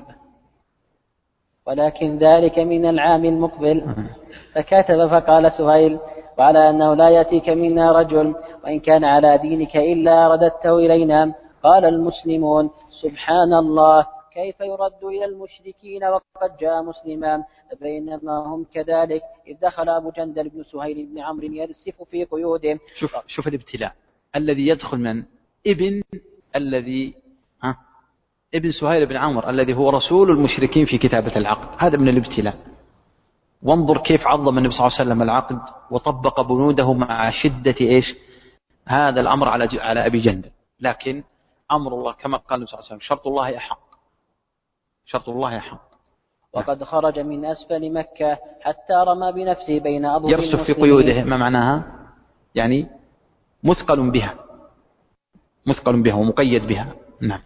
ولكن ذلك من العام المقبل. فكتب فقال سهيل: وعلى أنه لا يأتيك منا رجل وإن كان على دينك إلا رددته إلينا. قال المسلمون: سبحان الله، كيف يرد إلى المشركين وقد جاء مسلما. فبينما هم كذلك إذ دخل أبو جندل بن سهيل بن عمرو يرسف في قيودهم. شوف الابتلاء الذي يدخل من ابن سهيل بن عمرو الذي هو رسول المشركين في كتابة العقد، هذا من الابتلاء. وانظر كيف عظم النبي صلى الله عليه وسلم العقد وطبق بنوده مع شدة هذا الأمر على أبي جندل. لكن أمر الله كما قال النبي صلى الله عليه وسلم شرط الله أحق. وقد خرج من أسفل مكة حتى رمى بنفسه بين أظهر يرسف في قيوده. ما معناها؟ يعني مثقل بها ومقيد بها. نعم.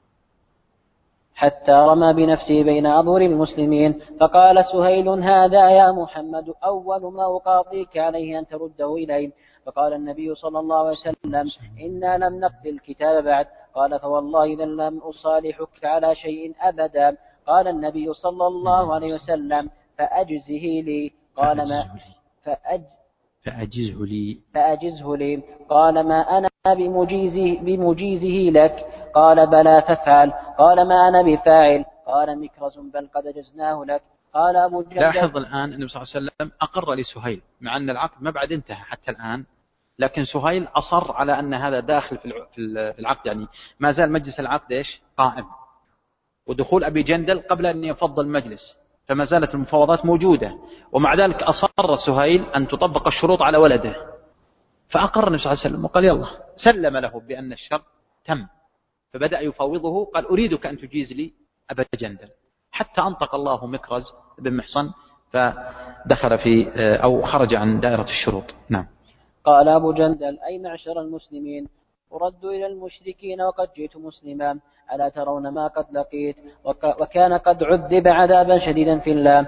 حتى رمى بنفسه بين أظهر المسلمين. فقال سهيل: هذا يا محمد أول ما أقاضيك عليه أن ترده إلي. فقال النبي صلى الله عليه وسلم: إنا لم نقض الكتاب بعد. قال: فوالله إذا لم أصالحك على شيء أبدا. قال النبي صلى الله عليه وسلم: فأجزه لي. قال: ما فأجزه لي. قال: ما أنا بمجيزه لك. قال: بلى فافعل. قال: ما أنا بفاعل. قال مكرز: بل قد أجزناه لك. قال أبو جندل. لاحظ الآن النبي صلى الله عليه وسلم أقر لسهيل مع أن العقد ما بعد انتهى حتى الآن، لكن سهيل أصر على أن هذا داخل في العقد، يعني ما زال مجلس العقد قائم، ودخول أبي جندل قبل أن يفض المجلس، فما زالت المفاوضات موجودة، ومع ذلك أصر سهيل أن تطبق الشروط على ولده. فأقر النبي صلى الله عليه وسلم وقال: يلا، سلم له بأن الشرط تم. فبدأ يفاوضه، قال: أريدك أن تجيز لي أبا جندل، حتى أنطق الله مكرز بن محصن فدخل أو خرج عن دائرة الشروط. نعم. قال أبو جندل: أي معشر المسلمين، أرد إلى المشركين وقد جئت مسلما، ألا ترون ما قد لقيت؟ وكان قد عذب عذابا شديدا في الله.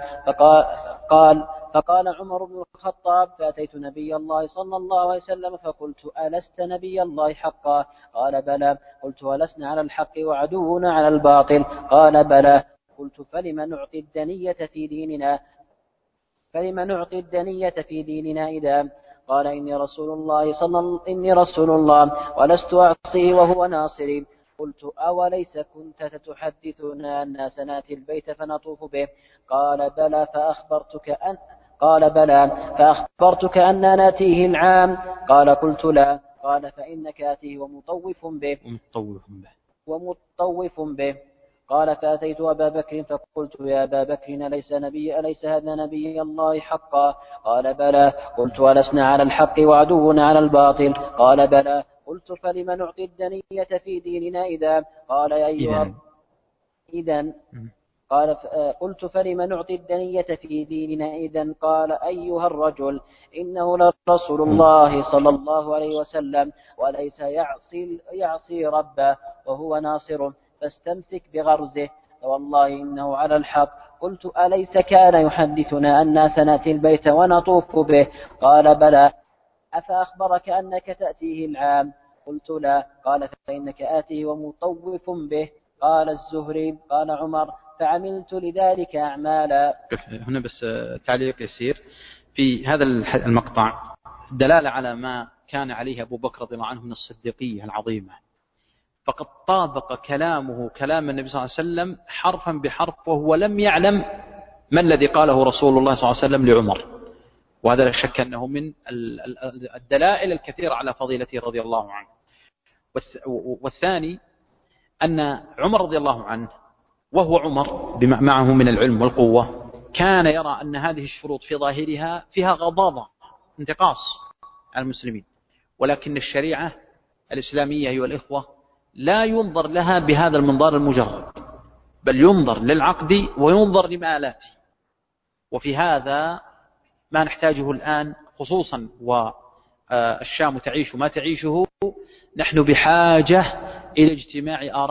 فقال عمر بن الخطاب: فأتيت نبي الله صلى الله عليه وسلم فقلت: ألست نبي الله حقا؟ قال: بلى. قلت: ولسنا على الحق وعدونا على الباطل؟ قال: بلى. قلت: فلم نعطي الدنية في ديننا إذا؟ قال: إني رسول الله ولست أعصيه وهو ناصري. قلت: أوليس كنت تحدثنا أن سنأتي البيت فنطوف به؟ قال: بلى. فأخبرتك أن نأتيه العام؟ قال: قلت: لا. قال: فإنك آتيه ومطوف به. قال: فأتيت أبا بكر فقلت: يا أبا بكر، أليس هذا نبي الله حقا؟ قال: بلى. قلت: ولسنا على الحق وعدونا على الباطل؟ قال: بلى. قلت: فلم نعطي الدنية في ديننا إذا؟ قال: قلت: فلم نعطي الدنية في ديننا إذا؟ قال: أيها الرجل، إنه لرسول الله صلى الله عليه وسلم، وليس يعصي ربه وهو ناصره، فاستمسك بغرزه، فوالله إنه على الحق. قلت: أليس كان يحدثنا أن سنأتي البيت ونطوف به؟ قال: بلى. أفأخبرك أنك تأتيه العام؟ قلت: لا. قال: فإنك آتيه ومطوف به. قال الزهري: قال عمر: فعملت لذلك أعمالا. هنا بس تعليق يسير في هذا المقطع، دلالة على ما كان عليه أبو بكر رضي الله عنه من الصديقية العظيمة. فقد طابق كلامه كلام النبي صلى الله عليه وسلم حرفا بحرف، وهو لم يعلم ما الذي قاله رسول الله صلى الله عليه وسلم لعمر، وهذا لا شك أنه من الدلائل الكثيرة على فضيلته رضي الله عنه. والثاني أن عمر رضي الله عنه، وهو عمر معه من العلم والقوة، كان يرى أن هذه الشروط في ظاهرها فيها غضاضة، انتقاص على المسلمين، ولكن الشريعة الإسلامية أيها الإخوة لا ينظر لها بهذا المنظار المجرد، بل ينظر للعقد وينظر لمآلاته. وفي هذا ما نحتاجه الآن خصوصا، والشام تعيش ما تعيشه، نحن بحاجة إلى اجتماع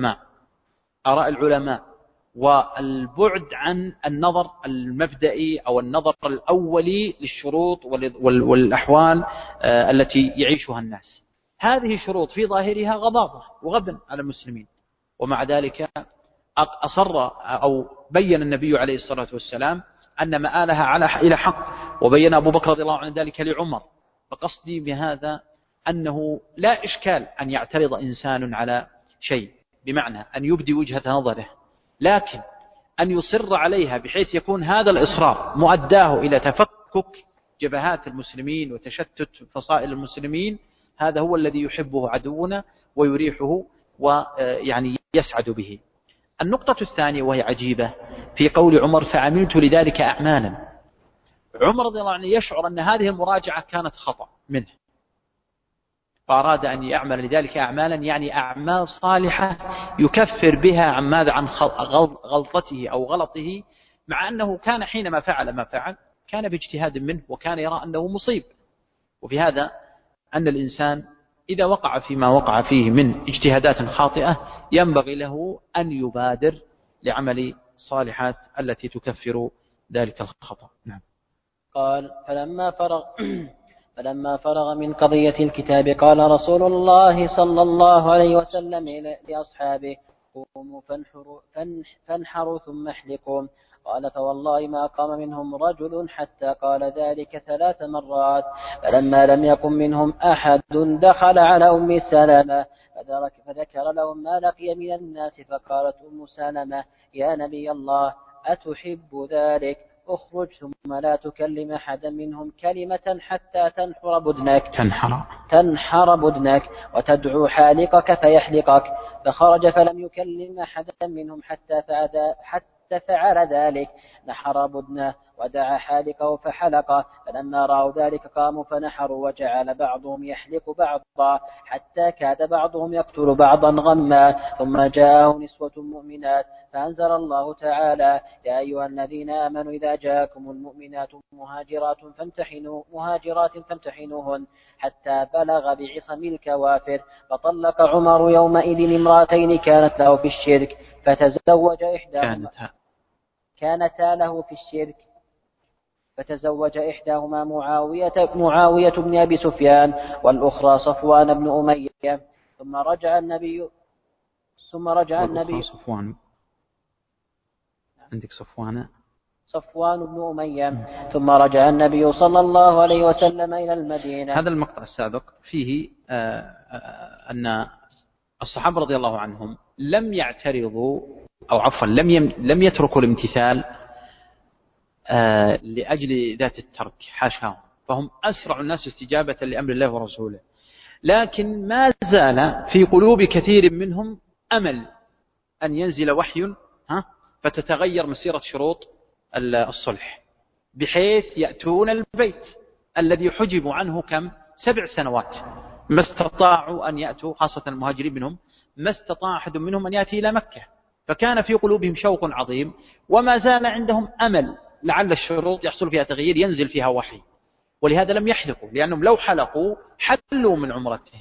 آراء العلماء والبعد عن النظر المبدئي أو النظر الأولي للشروط والأحوال التي يعيشها الناس. هذه الشروط في ظاهرها غضاضة وغبن على المسلمين، ومع ذلك أصر أو بين النبي عليه الصلاة والسلام أن مآلها إلى حق، وبين أبو بكر رضي الله عنه ذلك لعمر. فقصدي بهذا أنه لا إشكال أن يعترض إنسان على شيء، بمعنى أن يبدي وجهة نظره لكن أن يصر عليها بحيث يكون هذا الإصرار مؤداه إلى تفكك جبهات المسلمين وتشتت فصائل المسلمين، هذا هو الذي يحبه عدونا ويريحه ويعني يسعد به. النقطة الثانية وهي عجيبة في قول عمر فعملت لذلك أعمالا. عمر رضي الله عنه يشعر أن هذه المراجعة كانت خطأ منه، فأراد أن يعمل لذلك أعمالا، يعني أعمال صالحة يكفر بها عن ماذا؟ عن غلطته أو غلطه، مع أنه كان حينما فعل ما فعل كان باجتهاد منه وكان يرى أنه مصيب. وفي هذا أن الإنسان إذا وقع فيما وقع فيه من اجتهادات خاطئة ينبغي له أن يبادر لعمل صالحات التي تكفر ذلك الخطأ. نعم. قال فلما فرغ من قضية الكتاب قال رسول الله صلى الله عليه وسلم لأصحابه قوموا فانحروا ثم احلقوا. قال فوالله ما قام منهم رجل حتى قال ذلك 3 مرات. فلما لم يقم منهم أحد دخل على أم سلمة فذكر لهم ما لقي من الناس. فقالت أم سلمة يا نبي الله أتحب ذلك؟ اخرج ثم لا تكلم أحدا منهم كلمة حتى تنحر بدنك وتدعو حالقك فيحلقك. فخرج فلم يكلم أحدا منهم حتى فعل ذلك، نحر بدنه ودعا حالقه فحلقه. فلما رأوا ذلك قاموا فنحروا، وجعل بعضهم يحلق بعضا حتى كاد بعضهم يقتل بعضا غما. ثم جاءه نسوة مؤمنات فأنزل الله تعالى يا أيها الذين آمنوا إذا جاءكم المؤمنات مهاجرات فامتحنوهن حتى بلغ بعصم الكوافر. فطلق عمر يومئذ امرأتين كانت له في الشرك فتزوج إحداهما معاوية بن أبي سفيان والأخرى صفوان بن أمية. ثم رجع النبي عندك صفوان بن أمية. ثم رجع النبي صلى الله عليه وسلم إلى المدينة. هذا المقطع السابق فيه أن الصحابة رضي الله عنهم لم يعترضوا أو عفوا لم يتركوا الامتثال لأجل ذات الترك، حاشاهم، فهم أسرع الناس استجابة لأمر الله ورسوله، لكن ما زال في قلوب كثير منهم أمل أن ينزل وحي فتتغير مسيرة شروط الصلح، بحيث يأتون البيت الذي حجبوا عنه 7 سنوات، ما استطاعوا أن يأتوا، خاصة المهاجرين منهم، ما استطاع أحد منهم أن يأتي إلى مكة، فكان في قلوبهم شوق عظيم، وما زال عندهم أمل لعل الشروط يحصل فيها تغيير ينزل فيها وحي، ولهذا لم يحلقوا، لأنهم لو حلقوا حلوا من عمرتهم.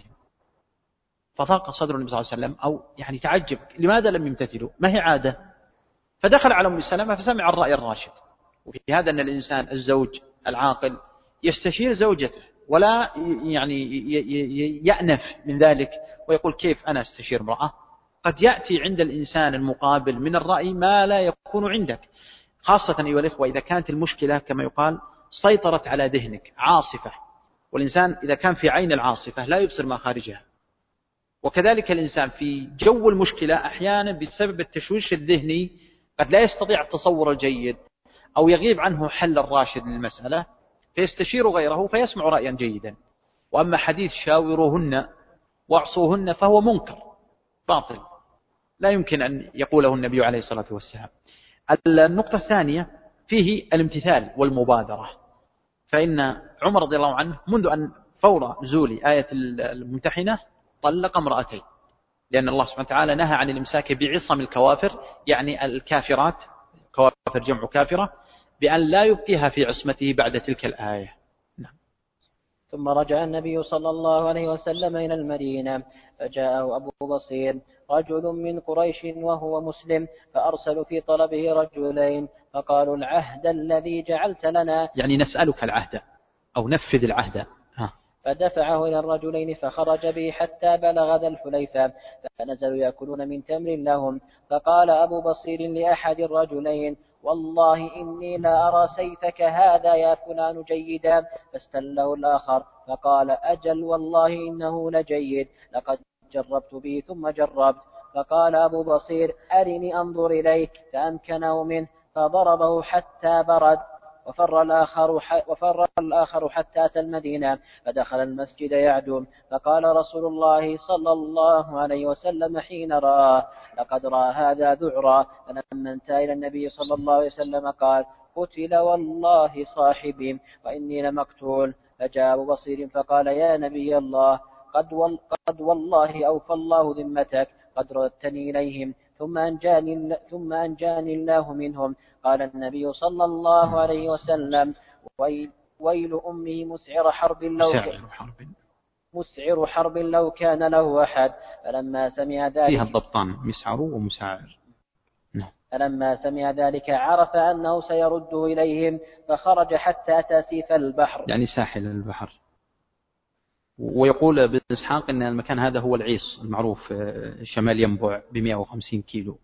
فضاق صدر النبي صلى الله عليه وسلم، أو يعني تعجب لماذا لم يمتثلوا، ما هي عادة؟ فدخل على أم سلمة فسمع الرأي الراشد. وفي هذا أن الإنسان الزوج العاقل يستشير زوجته، ولا يعني يأنف من ذلك ويقول كيف أنا استشير امرأة. قد يأتي عند الإنسان المقابل من الرأي ما لا يكون عندك، خاصة أيها الإخوة إذا كانت المشكلة كما يقال سيطرت على ذهنك، عاصفة، والإنسان إذا كان في عين العاصفة لا يبصر ما خارجها. وكذلك الإنسان في جو المشكلة أحيانا بسبب التشويش الذهني قد لا يستطيع التصور الجيد، أو يغيب عنه حل الراشد للمسألة، فيستشير غيره فيسمع رأيا جيدا. وأما حديث شاوروهن واعصوهن فهو منكر باطل، لا يمكن أن يقوله النبي عليه الصلاة والسلام. النقطة الثانية فيه الامتثال والمبادرة، فإن عمر رضي الله عنه منذ أن فور نزول آية الممتحنة طلق امرأتين، لأن الله سبحانه وتعالى نهى عن الإمساك بعصم الكوافر، يعني الكافرات، كوافر جمع كافرة، بأن لا يبقيها في عصمته بعد تلك الآية. نعم. ثم رجع النبي صلى الله عليه وسلم إلى المدينة فجاءه أبو بصير رجل من قريش وهو مسلم، فأرسلوا في طلبه رجلين فقالوا العهد الذي جعلت لنا، يعني نسألك العهد أو نفذ العهد. فدفعه إلى الرجلين فخرج به حتى بلغ ذا الحليفة، فنزلوا يأكلون من تمر لهم. فقال أبو بصير لأحد الرجلين والله إني لا أرى سيفك هذا يا فلان جيدا، فاستله الآخر فقال أجل والله إنه لجيد، لقد جربت به ثم جربت. فقال أبو بصير أرني أنظر إليه، فأمكنه منه فضربه حتى برد. وفر الآخر حتى أتى المدينة فدخل المسجد يعدم، فقال رسول الله صلى الله عليه وسلم حين رآه: لقد رأى هذا ذعرا. فلما انتهى إلى النبي صلى الله عليه وسلم قال: قتل والله صاحبي وإني لمقتول. فجاء أبو بصير فقال: يا نبي الله، قد والله أوفى الله ذمتك، قد ردتني إليهم ثم أنجاني الله منهم. قال النبي صلى الله عليه وسلم: ويل أمه مسعر حرب لو كان له أحد. فلما سمع ذلك فيها الضبطان مسعر ومسعر. فلما سمع ذلك عرف أنه سيرده إليهم، فخرج حتى أتى سيف البحر، يعني ساحل البحر. ويقول ابن إسحاق أن المكان هذا هو العيص المعروف شمال ينبع ب150 كيلو.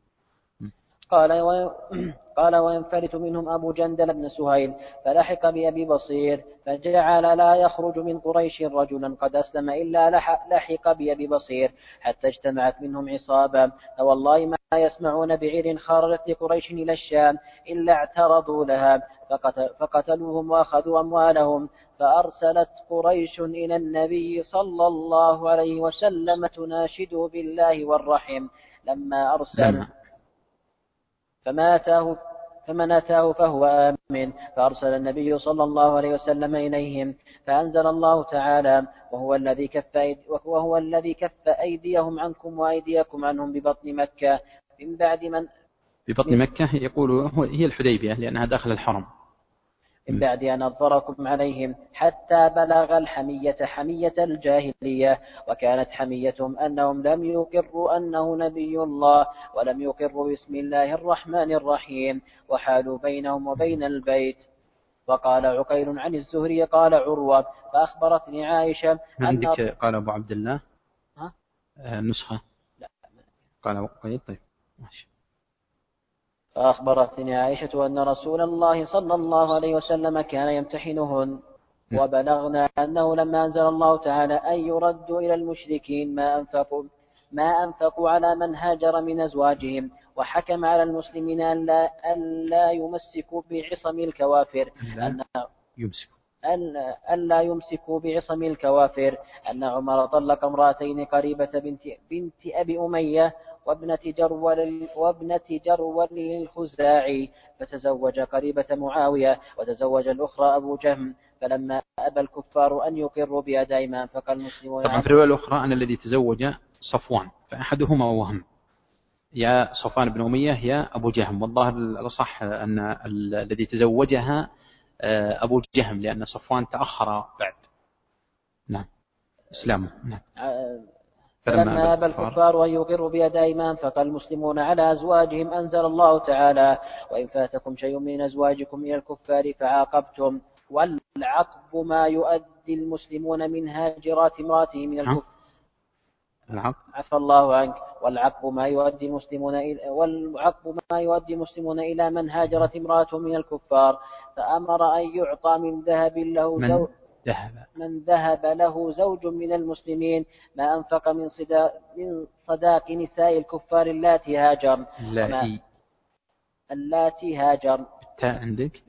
قال وينفلت منهم أبو جندل بن سهيل فلحق بأبي بصير، فجعل لا يخرج من قريش رجلا قد أسلم إلا لحق بأبي بصير، حتى اجتمعت منهم عصابة، فوالله ما يسمعون بعير خرجت لقريش إلى الشام إلا اعترضوا لها فقتلوهم وأخذوا أموالهم. فأرسلت قريش إلى النبي صلى الله عليه وسلم تناشده بالله والرحم. لما أرسل فمن أتاه فهو آمن، فأرسل النبي صلى الله عليه وسلم إليهم، فأنزل الله تعالى: وهو الذي كف أيديهم عنكم وأيديكم عنهم ببطن مكة من بعد ببطن مكة يقول هي الحديبية لأنها داخل الحرم، من بعد أن أظفركم عليهم، حتى بلغ الحمية حمية الجاهلية، وكانت حميتهم أنهم لم يقروا أنه نبي الله، ولم يقروا بسم الله الرحمن الرحيم، وحالوا بينهم وبين البيت. وقال عقيل عن الزهري قال عروة: فأخبرتني عائشة عندك قال أبو عبد الله نسخة لا. قال عقيل. طيب ماشي. فأخبرتني عائشة أن رسول الله صلى الله عليه وسلم كان يمتحنهن، وبلغنا أنه لما أنزل الله تعالى أن يردوا إلى المشركين ما أنفقوا على من هاجر من أزواجهم، وحكم على المسلمين أن لا يمسكوا بعصم الكوافر، ألا يمسكوا بعصم الكوافر، أن عمر طلق امرأتين قريبة بنت أبي أمية وابنة جرول الخزاعي، فتزوج قريبة معاوية، وتزوج الأخرى أبو جهم. فلما أبى الكفار أن يقروا بأداء ما أنفق المسلمون. طبعا في الرواية الأخرى أن الذي تزوج صفوان، فأحدهما وهم، يا صفوان بن أمية يا أبو جهم، والظاهر الأصح أن الذي تزوجها أبو جهم، لأن صفوان تأخر بعد إسلامه. فلما أبى الكفار أن يقروا بأداء ما أنفق المسلمون على أزواجهم أنزل الله تعالى: وإن فاتكم شيء من أزواجكم إلى الكفار فعاقبتم، والعقب ما يؤدي المسلمون من هاجرات امرأته من الكفار. عفى الله عنك. والعقب ما يؤدي المسلمون إلى من هاجرت امرأته من الكفار، فأمر أن يعطى من ذهب له زوج من المسلمين ما أنفق من صداق نساء الكفار اللاتي هاجر. بالتاء عندك.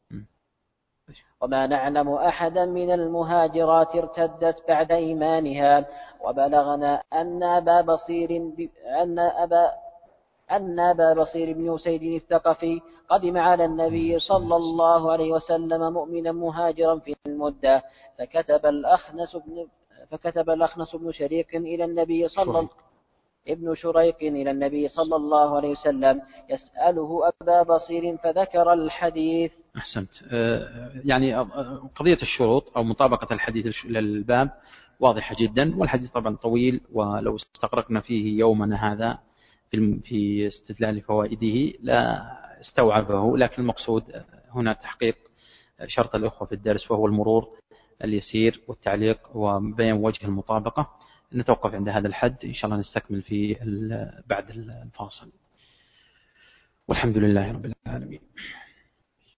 وما نعلم أحدا من المهاجرات ارتدت بعد إيمانها. وبلغنا أن أبا بصير بن أسيد الثقفي قدم على النبي صلى الله عليه وسلم مؤمنا مهاجرا في المدة، فكتب الأخنس بن شريق إلى النبي إلى النبي صلى الله عليه وسلم يسأله أبا بصير فذكر الحديث. أحسنت. يعني قضية الشروط أو مطابقة الحديث للباب واضحة جدا، والحديث طبعا طويل، ولو استغرقنا فيه يومنا هذا في استدلال فوائده لا استوعبه، لكن المقصود هنا تحقيق شرط الأخوة في الدرس، وهو المرور اليسير والتعليق وبيان وجه المطابقة. نتوقف عند هذا الحد، إن شاء الله نستكمل في بعد الفاصل. والحمد لله رب العالمين.